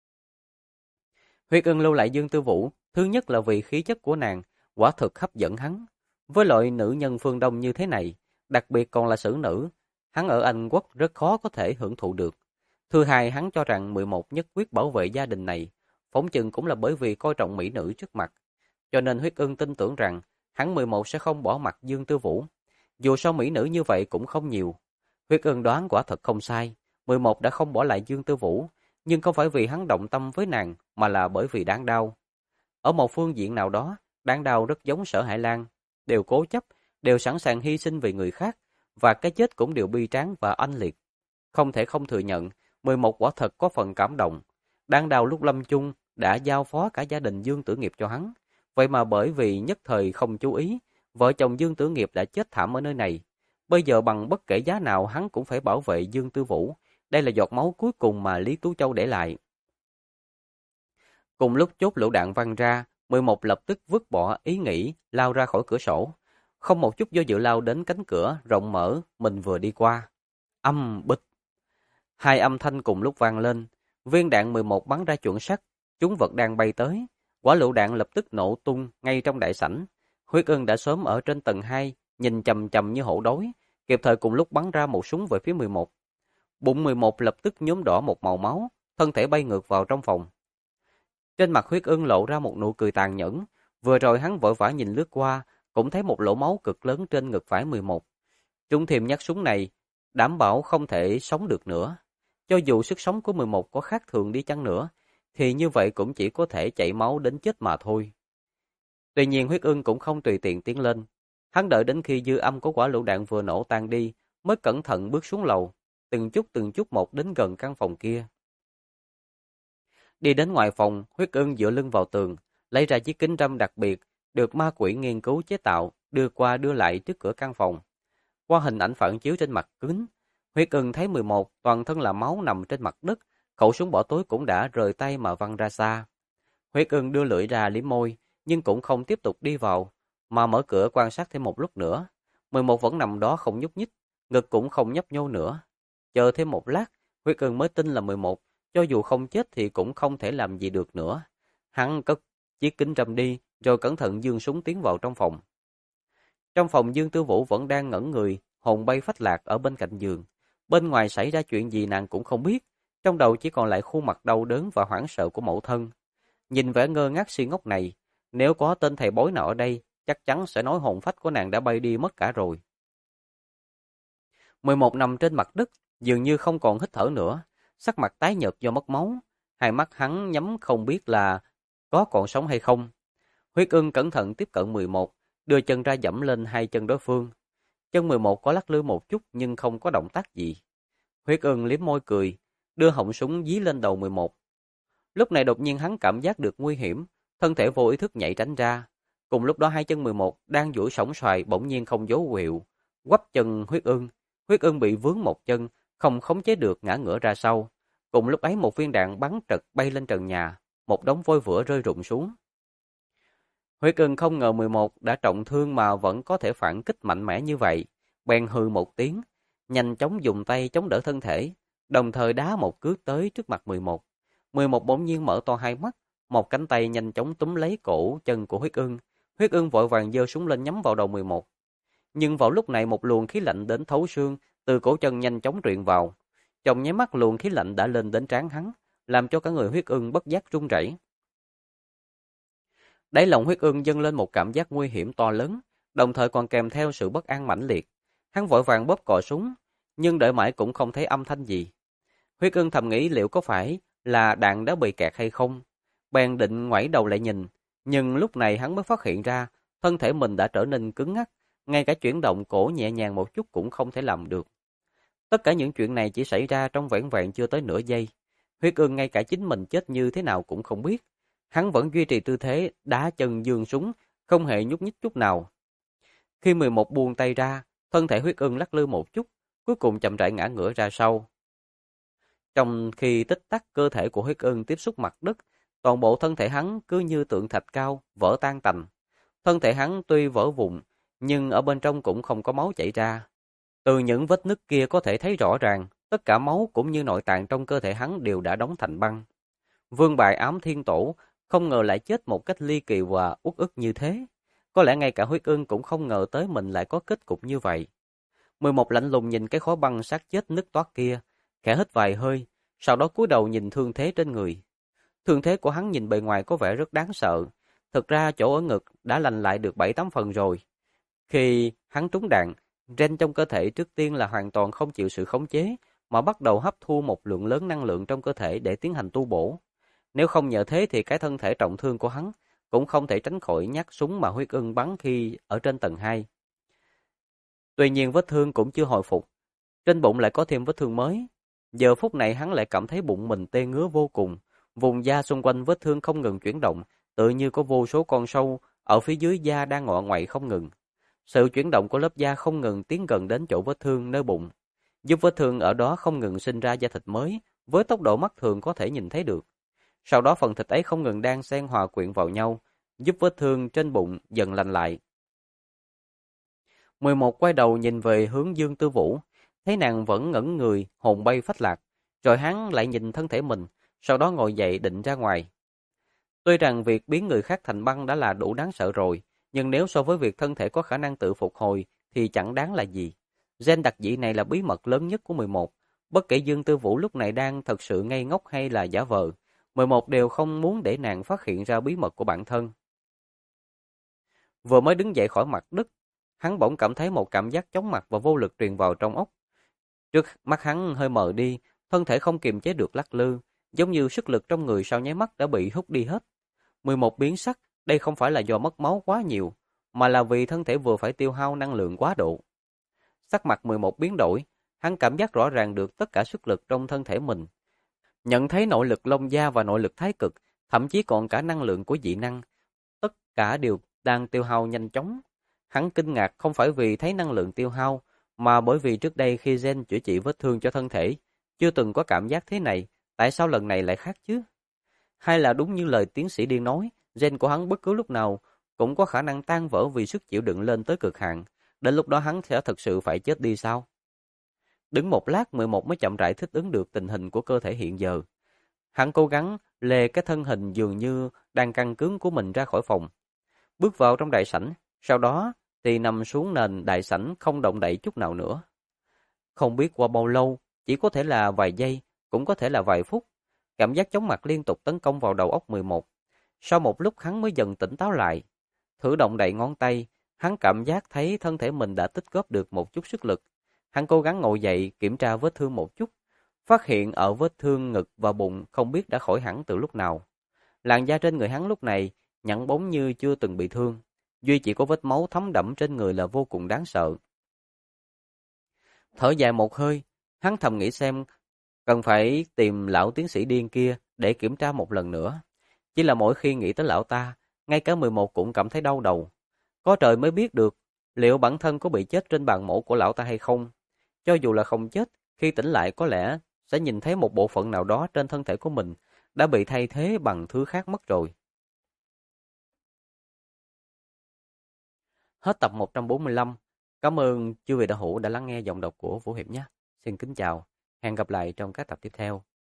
Huyết ưng lưu lại Dương Tư Vũ, thứ nhất là vì khí chất của nàng, quả thực hấp dẫn hắn. Với loại nữ nhân phương Đông như thế này, đặc biệt còn là xử nữ, hắn ở Anh Quốc rất khó có thể hưởng thụ được. Thứ hai, hắn cho rằng 11 nhất quyết bảo vệ gia đình này, phỏng chừng cũng là bởi vì coi trọng mỹ nữ trước mặt. Cho nên huyết ưng tin tưởng rằng, hắn 11 sẽ không bỏ mặt Dương Tư Vũ. Dù sao mỹ nữ như vậy cũng không nhiều. Huyết ưng đoán quả thật không sai, 11 đã không bỏ lại Dương Tư Vũ, nhưng không phải vì hắn động tâm với nàng, mà là bởi vì đáng đau. Ở một phương diện nào đó, đáng đau rất giống Sở Hải Lan, đều cố chấp, đều sẵn sàng hy sinh vì người khác, và cái chết cũng đều bi tráng và oanh liệt. Không thể không thừa nhận, 11 quả thật có phần cảm động. Đáng đau lúc lâm chung đã giao phó cả gia đình Dương Tử Nghiệp cho hắn, vậy mà bởi vì nhất thời không chú ý, vợ chồng Dương Tử Nghiệp đã chết thảm ở nơi này. Bây giờ bằng bất kể giá nào hắn cũng phải bảo vệ Dương Tư Vũ, đây là giọt máu cuối cùng mà Lý Tú Châu để lại. Cùng lúc chốt lựu đạn văng ra, 11 lập tức vứt bỏ ý nghĩ lao ra khỏi cửa sổ. Không một chút do dự lao đến cánh cửa rộng mở mình vừa đi qua. Âm bịch. Hai âm thanh cùng lúc vang lên. Viên đạn 11 bắn ra chuẩn xác, chúng vật đang bay tới. Quả lựu đạn lập tức nổ tung ngay trong đại sảnh. Huyết Ưng đã sớm ở trên tầng 2, nhìn chằm chằm như hổ đói, kịp thời cùng lúc bắn ra một súng về phía 11. Bụng 11 lập tức nhuốm đỏ một màu máu, thân thể bay ngược vào trong phòng. Trên mặt Huyết Ưng lộ ra một nụ cười tàn nhẫn, vừa rồi hắn vội vã nhìn lướt qua, cũng thấy một lỗ máu cực lớn trên ngực phải 11. Trung Thiềm nhát súng này, đảm bảo không thể sống được nữa. Cho dù sức sống của 11 có khác thường đi chăng nữa, thì như vậy cũng chỉ có thể chảy máu đến chết mà thôi. Tuy nhiên Huyết Ưng cũng không tùy tiện tiến lên. Hắn đợi đến khi dư âm của quả lựu đạn vừa nổ tan đi, mới cẩn thận bước xuống lầu, từng chút một đến gần căn phòng kia. Đi đến ngoài phòng, Huyết Ưng dựa lưng vào tường, lấy ra chiếc kính râm đặc biệt, được ma quỷ nghiên cứu chế tạo, đưa qua đưa lại trước cửa căn phòng. Qua hình ảnh phản chiếu trên mặt kính, Huyết Ưng thấy 11 toàn thân là máu nằm trên mặt đất, khẩu súng bỏ túi cũng đã rời tay mà văng ra xa. Huyết Ưng đưa lưỡi ra liếm môi, nhưng cũng không tiếp tục đi vào, mà mở cửa quan sát thêm một lúc nữa. 11 vẫn nằm đó không nhúc nhích, ngực cũng không nhấp nhô nữa. Chờ thêm một lát, Huyết Ưng mới tin là 11, cho dù không chết thì cũng không thể làm gì được nữa. Hắn cất chiếc kính râm đi, rồi cẩn thận giương súng tiến vào trong phòng. Trong phòng Dương Tư Vũ vẫn đang ngẩn người, hồn bay phách lạc ở bên cạnh giường. Bên ngoài xảy ra chuyện gì nàng cũng không biết, trong đầu chỉ còn lại khuôn mặt đau đớn và hoảng sợ của mẫu thân. Nhìn vẻ ngơ ngác si ngốc này, nếu có tên thầy bói nào ở đây, chắc chắn sẽ nói hồn phách của nàng đã bay đi mất cả rồi. 11 nằm trên mặt đất, dường như không còn hít thở nữa, sắc mặt tái nhợt do mất máu, hai mắt hắn nhắm không biết là có còn sống hay không. Huyết Ưng cẩn thận tiếp cận 11, đưa chân ra giẫm lên hai chân đối phương. Chân 11 có lắc lư một chút nhưng không có động tác gì. Huyết Ưng liếm môi cười, đưa họng súng dí lên đầu 11. Lúc này đột nhiên hắn cảm giác được nguy hiểm, thân thể vô ý thức nhảy tránh ra. Cùng lúc đó hai chân 11 đang duỗi sóng xoài bỗng nhiên không dấu hiệu, quắp chân Huyết Ưng. Huyết Ưng bị vướng một chân, không khống chế được ngã ngửa ra sau. Cùng lúc ấy một viên đạn bắn trật bay lên trần nhà, một đống vôi vữa rơi rụng xuống. Huyết Ưng không ngờ 11 đã trọng thương mà vẫn có thể phản kích mạnh mẽ như vậy, bèn hừ một tiếng, nhanh chóng dùng tay chống đỡ thân thể, đồng thời đá một cước tới trước mặt 11. 11 bỗng nhiên mở to hai mắt, một cánh tay nhanh chóng túm lấy cổ chân của Huyết Ưng. Huyết Ưng vội vàng giơ súng lên nhắm vào đầu 11. Nhưng vào lúc này một luồng khí lạnh đến thấu xương từ cổ chân nhanh chóng truyền vào. Trong nháy mắt luồng khí lạnh đã lên đến trán hắn, làm cho cả người Huyết Ưng bất giác run rẩy. Đáy lòng Huyết Ưng dâng lên một cảm giác nguy hiểm to lớn, đồng thời còn kèm theo sự bất an mãnh liệt. Hắn vội vàng bóp cò súng, nhưng đợi mãi cũng không thấy âm thanh gì. Huyết Ưng thầm nghĩ liệu có phải là đạn đã bị kẹt hay không, bèn định ngoảnh đầu lại nhìn, nhưng lúc này hắn mới phát hiện ra thân thể mình đã trở nên cứng ngắc, ngay cả chuyển động cổ nhẹ nhàng một chút cũng không thể làm được. Tất cả những chuyện này chỉ xảy ra trong vẻn vẹn chưa tới nửa giây. Huyết Ưng ngay cả chính mình chết như thế nào cũng không biết. Hắn vẫn duy trì tư thế đá chân giương súng, không hề nhúc nhích chút nào. Khi 11 buông tay ra, thân thể Huyết Ưng lắc lư một chút, cuối cùng chậm rãi ngã ngửa ra sau. Trong khi tích tắc cơ thể của Huyết Ưng tiếp xúc mặt đất, toàn bộ thân thể hắn cứ như tượng thạch cao, vỡ tan tành. Thân thể hắn tuy vỡ vụn, nhưng ở bên trong cũng không có máu chảy ra. Từ những vết nứt kia có thể thấy rõ ràng, tất cả máu cũng như nội tạng trong cơ thể hắn đều đã đóng thành băng. Vương Bại Ám Thiên Tổ không ngờ lại chết một cách ly kỳ và uất ức như thế. Có lẽ ngay cả Huyết Ưng cũng không ngờ tới mình lại có kết cục như vậy. 11 lạnh lùng nhìn cái khối băng xác chết nứt toát kia, khẽ hít vài hơi, sau đó cúi đầu nhìn thương thế trên người. Thương thế của hắn nhìn bề ngoài có vẻ rất đáng sợ, thực ra chỗ ở ngực đã lành lại được 7-8 phần rồi. Khi hắn trúng đạn, gen trong cơ thể trước tiên là hoàn toàn không chịu sự khống chế, mà bắt đầu hấp thu một lượng lớn năng lượng trong cơ thể để tiến hành tu bổ. Nếu không nhờ thế thì cái thân thể trọng thương của hắn cũng không thể tránh khỏi nhát súng mà Huyết Ưng bắn khi ở trên tầng 2. Tuy nhiên vết thương cũng chưa hồi phục, trên bụng lại có thêm vết thương mới. Giờ phút này hắn lại cảm thấy bụng mình tê ngứa vô cùng, vùng da xung quanh vết thương không ngừng chuyển động, tự như có vô số con sâu ở phía dưới da đang ngọ ngoậy không ngừng. Sự chuyển động của lớp da không ngừng tiến gần đến chỗ vết thương nơi bụng. giúp vết thương ở đó không ngừng sinh ra da thịt mới với tốc độ mắt thường có thể nhìn thấy được. Sau đó phần thịt ấy không ngừng đan xen hòa quyện vào nhau, giúp vết thương trên bụng dần lành lại. 11 quay đầu nhìn về hướng Dương Tư Vũ, thấy nàng vẫn ngẩn người, hồn bay phách lạc, rồi hắn lại nhìn thân thể mình, sau đó ngồi dậy định ra ngoài. Tuy rằng việc biến người khác thành băng đã là đủ đáng sợ rồi, nhưng nếu so với việc thân thể có khả năng tự phục hồi thì chẳng đáng là gì. Gen đặc dị này là bí mật lớn nhất của 11. Bất kể Dương Tư Vũ lúc này đang thật sự ngây ngốc hay là giả vờ, 11 đều không muốn để nàng phát hiện ra bí mật của bản thân. Vừa mới đứng dậy khỏi mặt đất, hắn bỗng cảm thấy một cảm giác chóng mặt và vô lực truyền vào trong óc. Trước mắt hắn hơi mờ đi, thân thể không kiềm chế được lắc lư, giống như sức lực trong người sau nháy mắt đã bị hút đi hết. 11 biến sắc, đây không phải là do mất máu quá nhiều, mà là vì thân thể vừa phải tiêu hao năng lượng quá độ. Sắc mặt 11 biến đổi, hắn cảm giác rõ ràng được tất cả sức lực trong thân thể mình. Nhận thấy nội lực Long gia và nội lực Thái Cực, thậm chí còn cả năng lượng của dị năng, tất cả đều đang tiêu hao nhanh chóng. Hắn kinh ngạc không phải vì thấy năng lượng tiêu hao, mà bởi vì trước đây khi Gen chữa trị vết thương cho thân thể, chưa từng có cảm giác thế này, tại sao lần này lại khác chứ? Hay là đúng như lời tiến sĩ Điên nói, gen của hắn bất cứ lúc nào cũng có khả năng tan vỡ vì sức chịu đựng lên tới cực hạn, đến lúc đó hắn sẽ thực sự phải chết đi sao? Đứng một lát 11 mới chậm rãi thích ứng được tình hình của cơ thể hiện giờ. Hắn cố gắng lê cái thân hình dường như đang căng cứng của mình ra khỏi phòng, bước vào trong đại sảnh, sau đó thì nằm xuống nền đại sảnh không động đậy chút nào nữa. Không biết qua bao lâu, chỉ có thể là vài giây, cũng có thể là vài phút, cảm giác chóng mặt liên tục tấn công vào đầu óc 11. Sau một lúc hắn mới dần tỉnh táo lại, thử động đậy ngón tay, hắn cảm giác thấy thân thể mình đã tích góp được một chút sức lực. Hắn cố gắng ngồi dậy kiểm tra vết thương một chút, phát hiện ở vết thương ngực và bụng không biết đã khỏi hẳn từ lúc nào. Làn da trên người hắn lúc này nhẵn bóng như chưa từng bị thương, duy chỉ có vết máu thấm đẫm trên người là vô cùng đáng sợ. Thở dài một hơi, hắn thầm nghĩ xem cần phải tìm lão tiến sĩ điên kia để kiểm tra một lần nữa. Chỉ là mỗi khi nghĩ tới lão ta, ngay cả 11 cũng cảm thấy đau đầu. Có trời mới biết được liệu bản thân có bị chết trên bàn mổ của lão ta hay không. Cho dù là không chết, khi tỉnh lại có lẽ sẽ nhìn thấy một bộ phận nào đó trên thân thể của mình đã bị thay thế bằng thứ khác mất rồi. Hết tập 145. Cảm ơn chư vị đạo hữu đã lắng nghe giọng đọc của Vũ Hiệp nhé. Xin kính chào. Hẹn gặp lại trong các tập tiếp theo.